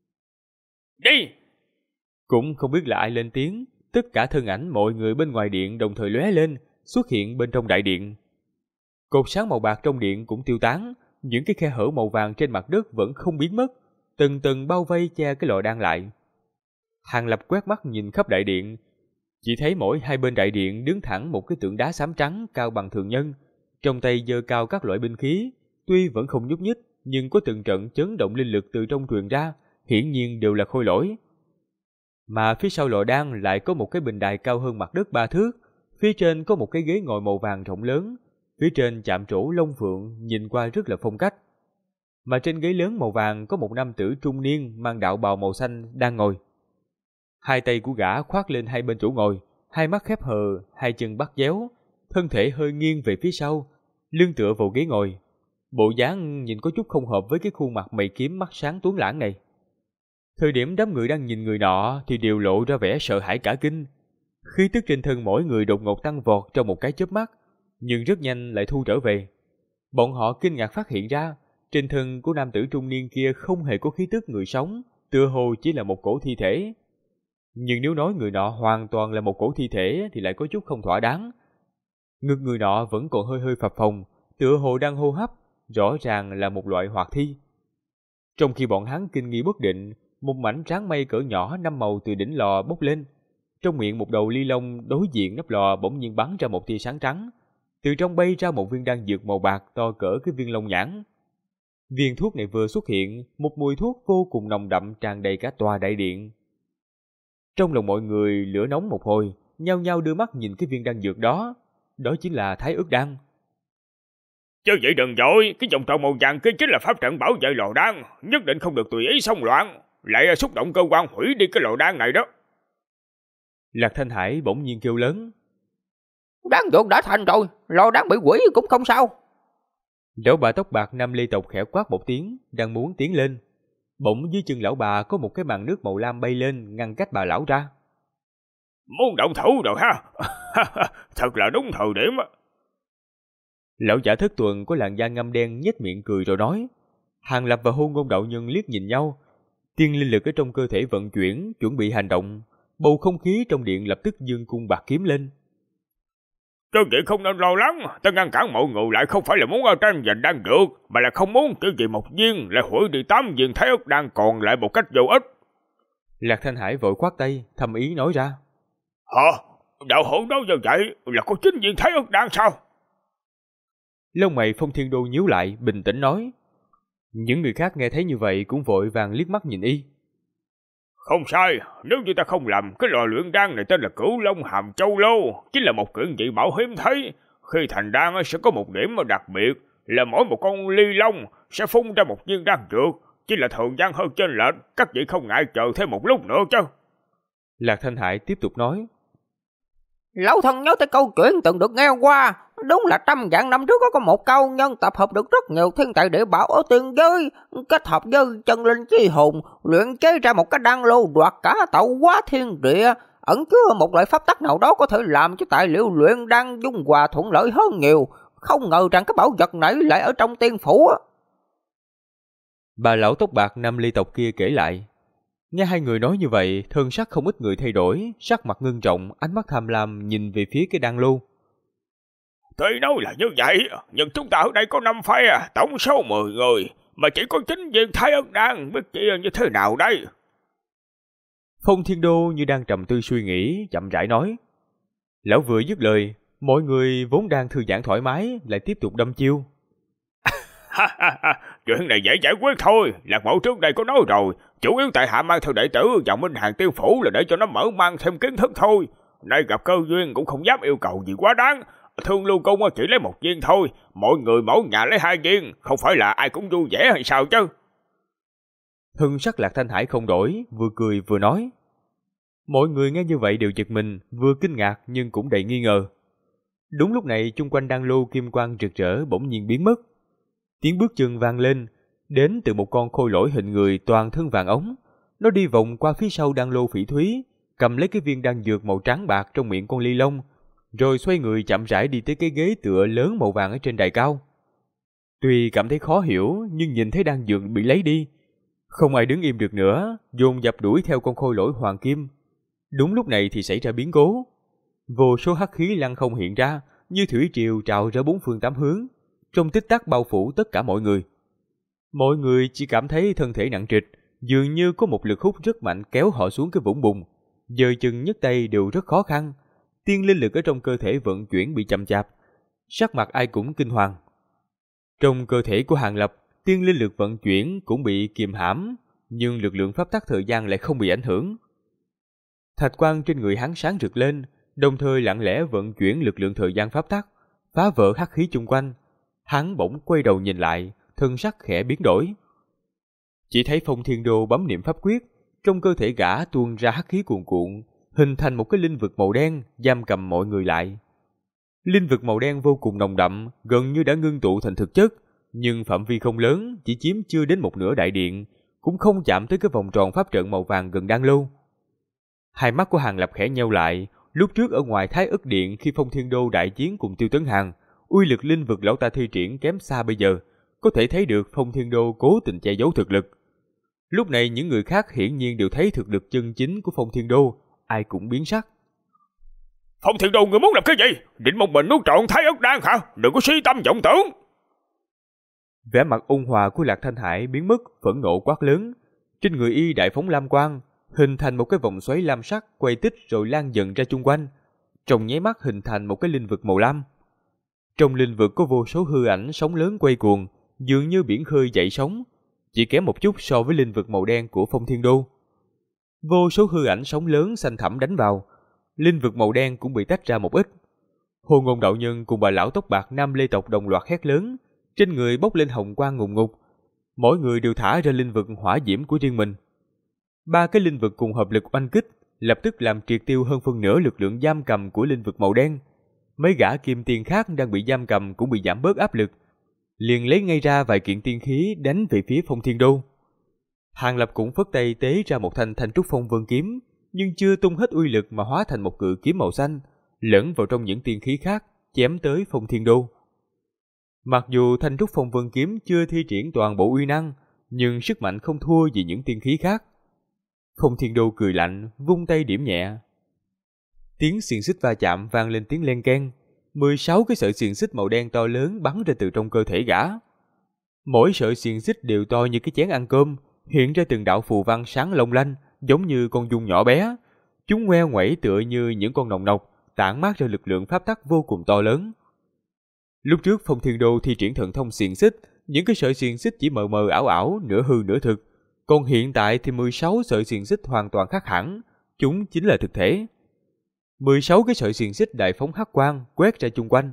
Đi! Cũng không biết là ai lên tiếng, tất cả thân ảnh mọi người bên ngoài điện đồng thời lóe lên, xuất hiện bên trong đại điện. Cột sáng màu bạc trong điện cũng tiêu tán, những cái khe hở màu vàng trên mặt đất vẫn không biến mất, từng tầng bao vây che cái lò đan lại. Hàng Lập quét mắt nhìn khắp đại điện, chỉ thấy mỗi hai bên đại điện đứng thẳng một cái tượng đá xám trắng cao bằng thường nhân, trong tay giơ cao các loại binh khí, tuy vẫn không nhúc nhích, nhưng có từng trận chấn động linh lực từ trong truyền ra, hiển nhiên đều là khôi lỗi. Mà phía sau lò đan lại có một cái bình đài cao hơn mặt đất 3 thước, phía trên có một cái ghế ngồi màu vàng rộng lớn, phía trên chạm trổ long phượng, nhìn qua rất là phong cách. Mà trên ghế lớn màu vàng có một nam tử trung niên mang đạo bào màu xanh đang ngồi. Hai tay của gã khoác lên hai bên chỗ ngồi, hai mắt khép hờ, hai chân bắt chéo, thân thể hơi nghiêng về phía sau, lưng tựa vào ghế ngồi. Bộ dáng nhìn có chút không hợp với cái khuôn mặt mày kiếm mắt sáng tuấn lãng này. Thời điểm đám người đang nhìn người nọ thì đều lộ ra vẻ sợ hãi cả kinh. Khí tức trên thân mỗi người đột ngột tăng vọt trong một cái chớp mắt, nhưng rất nhanh lại thu trở về. Bọn họ kinh ngạc phát hiện ra, trên thân của nam tử trung niên kia không hề có khí tức người sống, tựa hồ chỉ là một cổ thi thể. Nhưng nếu nói người nọ hoàn toàn là một cổ thi thể thì lại có chút không thỏa đáng. Ngực người nọ vẫn còn hơi hơi phập phồng, tựa hồ đang hô hấp, rõ ràng là một loại hoạt thi. Trong khi bọn hắn kinh nghi bất định, một mảnh tráng mây cỡ nhỏ 5 màu từ đỉnh lò bốc lên. Trong miệng một đầu ly long đối diện nắp lò bỗng nhiên bắn ra một tia sáng trắng. Từ trong bay ra một viên đan dược màu bạc to cỡ cái viên long nhãn. Viên thuốc này vừa xuất hiện, một mùi thuốc vô cùng nồng đậm tràn đầy cả tòa đại điện. Trong lòng mọi người lửa nóng một hồi, nhao nhao đưa mắt nhìn cái viên đan dược đó. Đó chính là Thái Ức Đan. Chứ vậy đừng vội, cái vòng tròn màu vàng kia chính là pháp trận bảo vệ lò đan, nhất định không được tùy ý xông loạn, lại xúc động cơ quan hủy đi cái lò đan này đó. Lạc Thanh Hải bỗng nhiên kêu lớn. Đan dược đã thành rồi, lò đan bị hủy cũng không sao. Lão bà tóc bạc Nam Lê tộc khẽ quát một tiếng, đang muốn tiến lên. Bỗng dưới chân lão bà có một cái màn nước màu lam bay lên, ngăn cách bà lão ra. Muốn động thủ rồi ha. Thật là đúng thời điểm. Lão giả thất tuần có làn da ngăm đen nhếch miệng cười rồi nói. Hàng Lập và Hôn Ngôn đạo nhân liếc nhìn nhau. Tiên linh lực ở trong cơ thể vận chuyển, chuẩn bị hành động. Bầu không khí trong điện lập tức dương cung bạc kiếm lên. Chứ vậy không nên lo lắng, ta ngăn cản mọi người lại không phải là muốn tranh giành đan dược, mà là không muốn chỉ vì một viên lại hủy đi 8 viên thái ức đan còn lại một cách vô ích. Lạc Thanh Hải vội khoát tay, thầm ý nói ra. Hả? Đạo hữu nói như vậy là có 9 viên thái ức đan sao? Lông mày Phong Thiên Đô nhíu lại, bình tĩnh nói. Những người khác nghe thấy như vậy cũng vội vàng liếc mắt nhìn y. Không sai, nếu như ta không lầm, cái lò luyện đan này tên là Cửu Long Hàm Châu Lô, chính là một kiện dị bảo hiếm thấy. Khi thành đan sẽ có một điểm đặc biệt, là mỗi một con ly long sẽ phun ra một viên đan dược, chỉ là thời gian hơn chênh lệch, các vị không ngại chờ thêm một lúc nữa chứ. Lạc Thanh Hải tiếp tục nói. Lão thân nhớ tới câu chuyện từng được nghe qua. Đúng là 100 vạn năm trước có một cao nhân tập hợp được rất nhiều thiên tài địa bảo ở tiên giới, kết hợp với chân linh chi hồn, luyện chế ra một cái đan lô đoạt cả tạo hóa thiên địa, ẩn chứa một loại pháp tắc nào đó có thể làm cho tài liệu luyện đan dung hòa thuận lợi hơn nhiều. Không ngờ rằng cái bảo vật này lại ở trong tiên phủ. Bà lão tóc bạc Nam Ly tộc kia kể lại. Nghe hai người nói như vậy, thân sắc không ít người thay đổi, sắc mặt ngưng trọng, ánh mắt tham lam nhìn về phía cái đan lô. Tuy nói là như vậy, nhưng chúng ta ở đây có 5 phe, tổng số 10 người, mà chỉ có 9 viên thái ức đan, biết chia như thế nào đây? Phong Thiên Đô như đang trầm tư suy nghĩ, chậm rãi nói. Lão vừa dứt lời, mọi người vốn đang thư giãn thoải mái, lại tiếp tục đâm chiêu. Chuyện này dễ giải quyết thôi, Lạc Mẫu trước đây có nói rồi, chủ yếu tại hạ mang theo đệ tử vào Minh Hàng Tiên Phủ là để cho nó mở mang thêm kiến thức thôi. Nay gặp cơ duyên cũng không dám yêu cầu gì quá đáng. Thương Lưu Cung chỉ lấy 1 viên thôi, mọi người mỗi nhà lấy 2 viên, không phải là ai cũng vui vẻ hay sao chứ? Thân sắc Lạc Thanh Hải không đổi, vừa cười vừa nói. Mọi người nghe như vậy đều giật mình, vừa kinh ngạc nhưng cũng đầy nghi ngờ. Đúng lúc này chung quanh đan lô kim quang rực rỡ bỗng nhiên biến mất. Tiếng bước chân vang lên, đến từ một con khôi lỗi hình người toàn thân vàng ống. Nó đi vòng qua phía sau đan lô phỉ thúy, cầm lấy cái viên đan dược màu trắng bạc trong miệng con ly long, rồi xoay người chậm rãi đi tới cái ghế tựa lớn màu vàng ở trên đài cao. Tuy cảm thấy khó hiểu, nhưng nhìn thấy đan dược bị lấy đi, không ai đứng im được nữa, dồn dập đuổi theo con khôi lỗi hoàng kim. Đúng lúc này thì xảy ra biến cố. Vô số hắc khí lăng không hiện ra, như thủy triều trào ra 4 phương 8 hướng, trong tích tắc bao phủ tất cả mọi người. Mọi người chỉ cảm thấy thân thể nặng trịch, dường như có một lực hút rất mạnh kéo họ xuống cái vũng bùn, giơ chân nhấc tay đều rất khó khăn. Tiên linh lực ở trong cơ thể vận chuyển bị chậm chạp, sắc mặt ai cũng kinh hoàng. Trong cơ thể của Hàng Lập, tiên linh lực vận chuyển cũng bị kiềm hãm, nhưng lực lượng pháp tắc thời gian lại không bị ảnh hưởng. Thạch quang trên người hắn sáng rực lên, đồng thời lặng lẽ vận chuyển lực lượng thời gian pháp tắc, phá vỡ hắc khí chung quanh. Hắn bỗng quay đầu nhìn lại, thân sắc khẽ biến đổi. Chỉ thấy Phong Thiên Đô bấm niệm pháp quyết, trong cơ thể gã tuôn ra hắc khí cuồn cuộn, hình thành một cái linh vực màu đen giam cầm mọi người lại. Linh vực màu đen vô cùng nồng đậm, gần như đã ngưng tụ thành thực chất, nhưng phạm vi không lớn, chỉ chiếm chưa đến 1/2 đại điện, cũng không chạm tới cái vòng tròn pháp trận màu vàng gần đan lô. Hai mắt của Hàng Lập khẽ nheo lại, lúc trước ở ngoài Thái Ức Điện khi Phong Thiên Đô đại chiến cùng Tiêu Tấn Hàn, uy lực linh vực lão ta thi triển kém xa bây giờ, có thể thấy được Phong Thiên Đô cố tình che giấu thực lực. Lúc này những người khác hiển nhiên đều thấy thực lực chân chính của Phong Thiên Đô, ai cũng biến sắc. Phong Thiên Đô, người muốn làm cái gì? Định một mình nuốt trọn Thái Ức Đan hả? Đừng có suy tâm vọng tưởng. Vẻ mặt ôn hòa của Lạc Thanh Hải biến mất, phẫn nộ quát lớn. Trên người y đại phóng lam quang, hình thành một cái vòng xoáy lam sắc quay tích rồi lan dần ra chung quanh, trong nháy mắt hình thành một cái linh vực màu lam. Trong linh vực có vô số hư ảnh sóng lớn quay cuồng, dường như biển khơi dậy sóng, chỉ kém một chút so với linh vực màu đen của Phong Thiên Đô. Vô số hư ảnh sóng lớn xanh thẳm đánh vào, linh vực màu đen cũng bị tách ra một ít. Hồ Ngôn đạo nhân cùng bà lão tóc bạc Nam Lê tộc đồng loạt hét lớn, trên người bốc lên hồng quang ngùn ngụt. Mỗi người đều thả ra linh vực hỏa diễm của riêng mình. 3 cái linh vực cùng hợp lực oanh kích, lập tức làm triệt tiêu hơn phân nửa lực lượng giam cầm của linh vực màu đen. Mấy gã kim tiên khác đang bị giam cầm cũng bị giảm bớt áp lực, liền lấy ngay ra vài kiện tiên khí đánh về phía Phong Thiên Đô. Hàng Lập cũng phất tay tế ra một thanh Thanh Trúc Phong Vân kiếm, nhưng chưa tung hết uy lực mà hóa thành một cự kiếm màu xanh, lẫn vào trong những tiên khí khác, chém tới Phong Thiên Đô. Mặc dù Thanh Trúc Phong Vân Kiếm chưa thi triển toàn bộ uy năng, nhưng sức mạnh không thua gì những tiên khí khác. Phong Thiên Đô cười lạnh, vung tay điểm nhẹ. Tiếng xiềng xích va chạm vang lên tiếng len keng. 16 cái sợi xiềng xích màu đen to lớn bắn ra từ trong cơ thể gã. Mỗi sợi xiềng xích đều to như cái chén ăn cơm, hiện ra từng đạo phù văn sáng long lanh, giống như con giun nhỏ bé. Chúng ngoe ngoẩy tựa như những con nòng nọc, tản mát ra lực lượng pháp tắc vô cùng to lớn. Lúc trước Phong Thiên Đô thi triển thần thông xiềng xích, những cái sợi xiềng xích chỉ mờ mờ ảo ảo, nửa hư nửa thực. Còn hiện tại thì 16 sợi xiềng xích hoàn toàn khác hẳn, chúng chính là thực thể. 16 cái sợi xiềng xích đại phóng hắc quang quét ra chung quanh.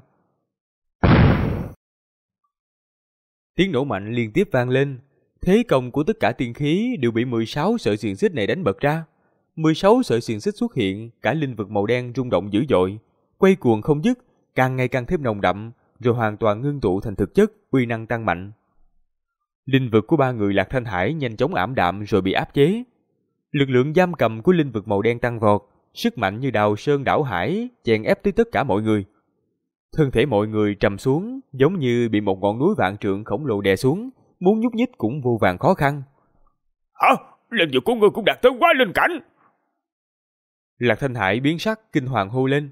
Tiếng nổ mạnh liên tiếp vang lên, thế công của tất cả tiên khí đều bị 16 sợi xiềng xích này đánh bật ra. 16 sợi xiềng xích xuất hiện, cả linh vực màu đen rung động dữ dội, quay cuồng không dứt, càng ngày càng thêm nồng đậm, rồi hoàn toàn ngưng tụ thành thực chất, uy năng tăng mạnh. Linh vực của ba người Lạc Thanh Hải nhanh chóng ảm đạm rồi bị áp chế. Lực lượng giam cầm của linh vực màu đen tăng vọt, sức mạnh như đào sơn đảo hải, chèn ép tới tất cả mọi người. Thân thể mọi người trầm xuống, giống như bị một ngọn núi vạn trượng khổng lồ đè xuống, muốn nhúc nhích cũng vô vàn khó khăn. Hả? Linh vực của ngươi cũng đạt tới quá linh cảnh. Lạc Thanh Hải biến sắc, kinh hoàng hô lên.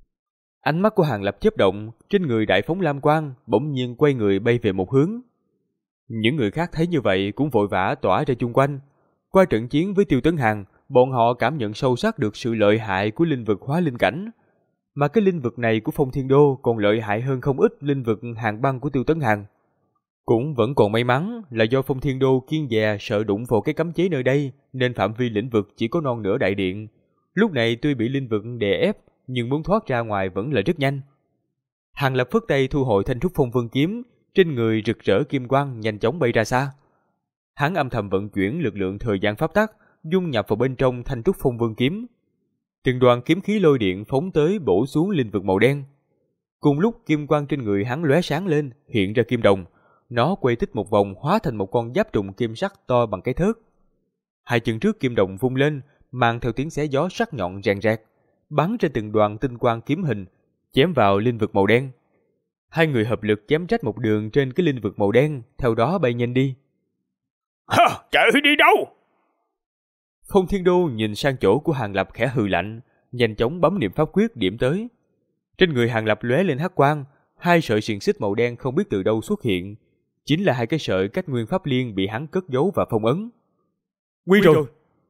Ánh mắt của Hàng Lập chớp động, trên người đại phóng lam quang, bỗng nhiên quay người bay về một hướng. Những người khác thấy như vậy cũng vội vã tỏa ra chung quanh. Qua trận chiến với Tiêu Tấn Hàn, bọn họ cảm nhận sâu sắc được sự lợi hại của linh vực hóa linh cảnh. Mà cái linh vực này của Phong Thiên Đô còn lợi hại hơn không ít linh vực Hàn Băng của Tiêu Tấn Hàn. Cũng vẫn còn may mắn là do Phong Thiên Đô kiêng dè sợ đụng vào cái cấm chế nơi đây, nên phạm vi lĩnh vực chỉ có non nửa đại điện. Lúc này tuy bị linh vực đè ép, nhưng muốn thoát ra ngoài vẫn là rất nhanh. Hàng Lập phất tay thu hồi Thanh Trúc Phong Vân Kiếm, trên người rực rỡ kim quang nhanh chóng bay ra xa. Hắn âm thầm vận chuyển lực lượng thời gian pháp tắc, dung nhập vào bên trong Thanh Trúc Phong Vân Kiếm. Từng đoàn kiếm khí lôi điện phóng tới bổ xuống linh vực màu đen. Cùng lúc kim quang trên người hắn lóe sáng lên, hiện ra kim đồng. Nó quay tích một vòng hóa thành một con giáp trùng kim sắc to bằng cái thớt. Hai chân trước kim đồng vung lên, mang theo tiếng xé gió sắc nhọn rèn rẹt, bắn ra từng đoàn tinh quang kiếm hình, chém vào linh vực màu đen. Hai người hợp lực chém rách một đường trên cái linh vực màu đen, theo đó bay nhanh đi. Hả? Chạy đi đâu? Phong Thiên Đô nhìn sang chỗ của Hàng Lập khẽ hừ lạnh, nhanh chóng bấm niệm pháp quyết điểm tới. Trên người Hàng Lập lóe lên hắc quang, hai sợi xiềng xích màu đen không biết từ đâu xuất hiện, chính là hai cái sợi cách nguyên pháp liên bị hắn cất giấu và phong ấn. Quy rồi.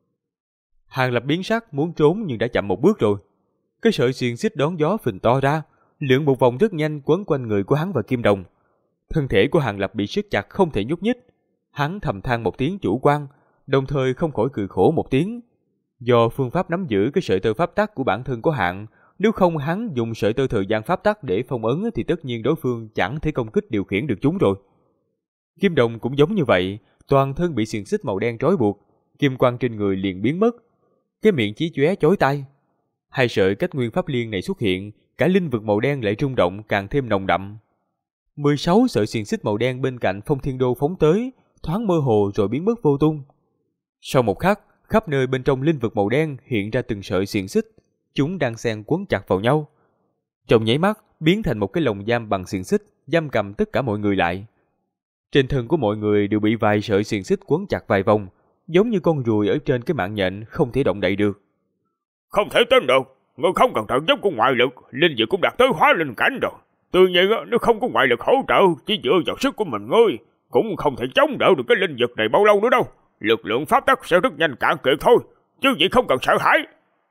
Hàng Lập biến sắc muốn trốn nhưng đã chậm một bước rồi. Cái sợi xiềng xích đón gió phình to ra, lượn một vòng rất nhanh quấn quanh người của hắn và kim đồng. Thân thể của Hàng Lập bị siết chặt không thể nhúc nhích. Hắn thầm than một tiếng chủ quan, đồng thời không khỏi cười khổ một tiếng. Do phương pháp nắm giữ cái sợi tơ pháp tắc của bản thân có hạn, nếu không hắn dùng sợi tơ thời gian pháp tắc để phong ấn thì tất nhiên đối phương chẳng thể công kích điều khiển được chúng rồi. Kim đồng cũng giống như vậy, toàn thân bị xiềng xích màu đen trói buộc, kim quang trên người liền biến mất. Cái miệng chí chóe chói tai. Hai sợi cách nguyên pháp liên này xuất hiện, cả linh vực màu đen lại rung động càng thêm nồng đậm. 16 sợi xiềng xích màu đen bên cạnh Phong Thiên Đô phóng tới, thoáng mơ hồ rồi biến mất vô tung. Sau một khắc, khắp nơi bên trong linh vực màu đen hiện ra từng sợi xiềng xích, chúng đang xen quấn chặt vào nhau. Trong nháy mắt, biến thành một cái lồng giam bằng xiềng xích, giam cầm tất cả mọi người lại. Trên thân của mọi người đều bị vài sợi xiềng xích quấn chặt vài vòng, giống như con ruồi ở trên cái mạng nhện không thể động đậy được. Không thể tin được, ngươi không cần trợ giúp của ngoại lực, linh vực cũng đạt tới hóa linh cảnh rồi. Tự nhiên nếu không có ngoại lực hỗ trợ, chỉ dựa vào sức của mình ngươi, cũng không thể chống đỡ được cái linh vực này bao lâu nữa đâu. Lực lượng pháp tắc sẽ rất nhanh cạn kiệt thôi, chứ vậy không cần sợ hãi.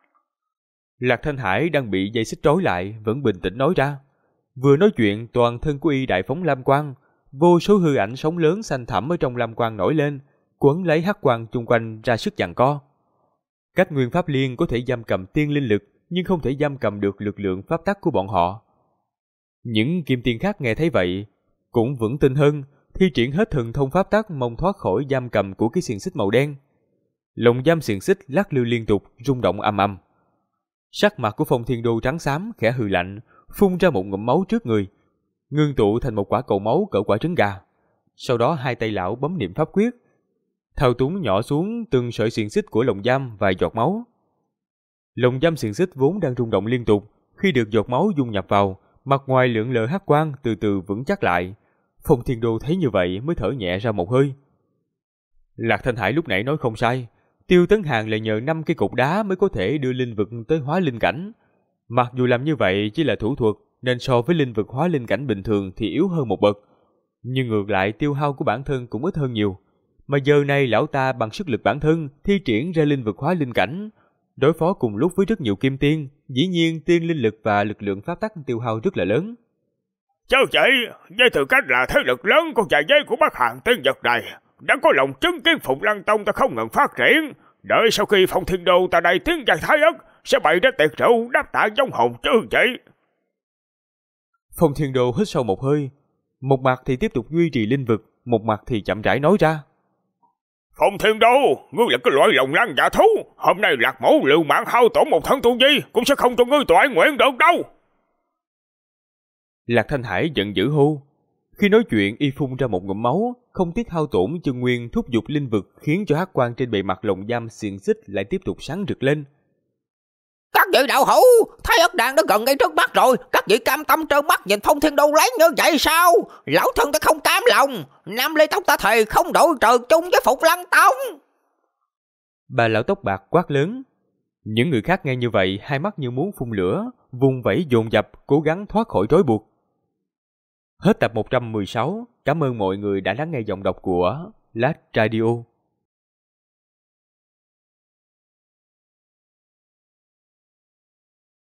Lạc Thanh Hải đang bị dây xích trói lại, vẫn bình tĩnh nói ra. Vừa nói chuyện, toàn thân của y đại phóng lam quang, vô số hư ảnh sóng lớn xanh thẳm ở trong lam quang nổi lên, quấn lấy hắc quang chung quanh ra sức giằng co. Cách nguyên pháp liên có thể giam cầm tiên linh lực, nhưng không thể giam cầm được lực lượng pháp tắc của bọn họ. Những kim tiên khác nghe thấy vậy, cũng vững tin hơn, thi triển hết thần thông pháp tắc mong thoát khỏi giam cầm của cái xiềng xích màu đen. Lồng giam xiềng xích lắc lư liên tục, rung động ầm ầm. Sắc mặt của Phong Thiên Đô trắng xám, khẽ hừ lạnh, phun ra một ngụm máu trước người, ngưng tụ thành một quả cầu máu cỡ quả trứng gà. Sau đó hai tay lão bấm niệm pháp quyết, thao túng nhỏ xuống từng sợi xiềng xích của lồng giam vài giọt máu. Lồng giam xiềng xích vốn đang rung động liên tục, khi được giọt máu dung nhập vào, Mặt ngoài lượn lờ hắc quang từ từ vững chắc lại. Phong Thiên Đô thấy như vậy mới thở nhẹ ra một hơi. Lạc Thanh Hải lúc nãy nói không sai. Tiêu Tấn Hàn là nhờ 5 cái cục đá mới có thể đưa linh vực tới hóa linh cảnh. Mặc dù làm như vậy chỉ là thủ thuật, nên so với linh vực hóa linh cảnh bình thường thì yếu hơn một bậc. Nhưng ngược lại tiêu hao của bản thân cũng ít hơn nhiều. Mà giờ này lão ta bằng sức lực bản thân thi triển ra linh vực hóa linh cảnh, đối phó cùng lúc với rất nhiều kim tiên, dĩ nhiên tiên linh lực và lực lượng pháp tắc tiêu hao rất là lớn. Chứ vậy, với tư cách là thế lực lớn của trà giới của Bắc Hàn Tiên Nhật này, đã có lòng chứng kiến Phụng Lăng Tông ta không ngừng phát triển. Đợi sau khi Phong Thiên Đô ta đầy tiếng giang thái ất, sẽ bày ra tiệc rượu đáp tạ vong hồn chứ vậy. Phong Thiên Đô hít sâu một hơi, một mặt thì tiếp tục duy trì linh vực, một mặt thì chậm rãi nói ra. Phong Thiên Đô, ngươi là cái loại lòng lan dạ thú, hôm nay Lạc Mẫu liều mạng hao tổn một thân tu vi cũng sẽ không cho ngươi toại nguyện được đâu. Lạc Thanh Hải giận dữ hô. Khi nói chuyện y phun ra một ngụm máu, không tiếc hao tổn chân nguyên thúc giục linh vực, khiến cho hắc quang trên bề mặt lồng giam xiềng xích lại tiếp tục sáng rực lên. Các vị đạo hữu, Thái Ất Đan đã gần ngay trước mắt rồi, các vị cam tâm trơ mắt nhìn Phong Thiên Đô lấy như vậy sao? Lão thân ta không cam lòng, Nam Lê Tông ta thề không đội trời chung với Phục Lăng Tông. Bà lão tóc bạc quát lớn. Những người khác nghe như vậy, hai mắt như muốn phun lửa, vùng vẫy dồn dập, cố gắng thoát khỏi trói buộc. Hết tập 116, cảm ơn mọi người đã lắng nghe giọng đọc của Lát Radio.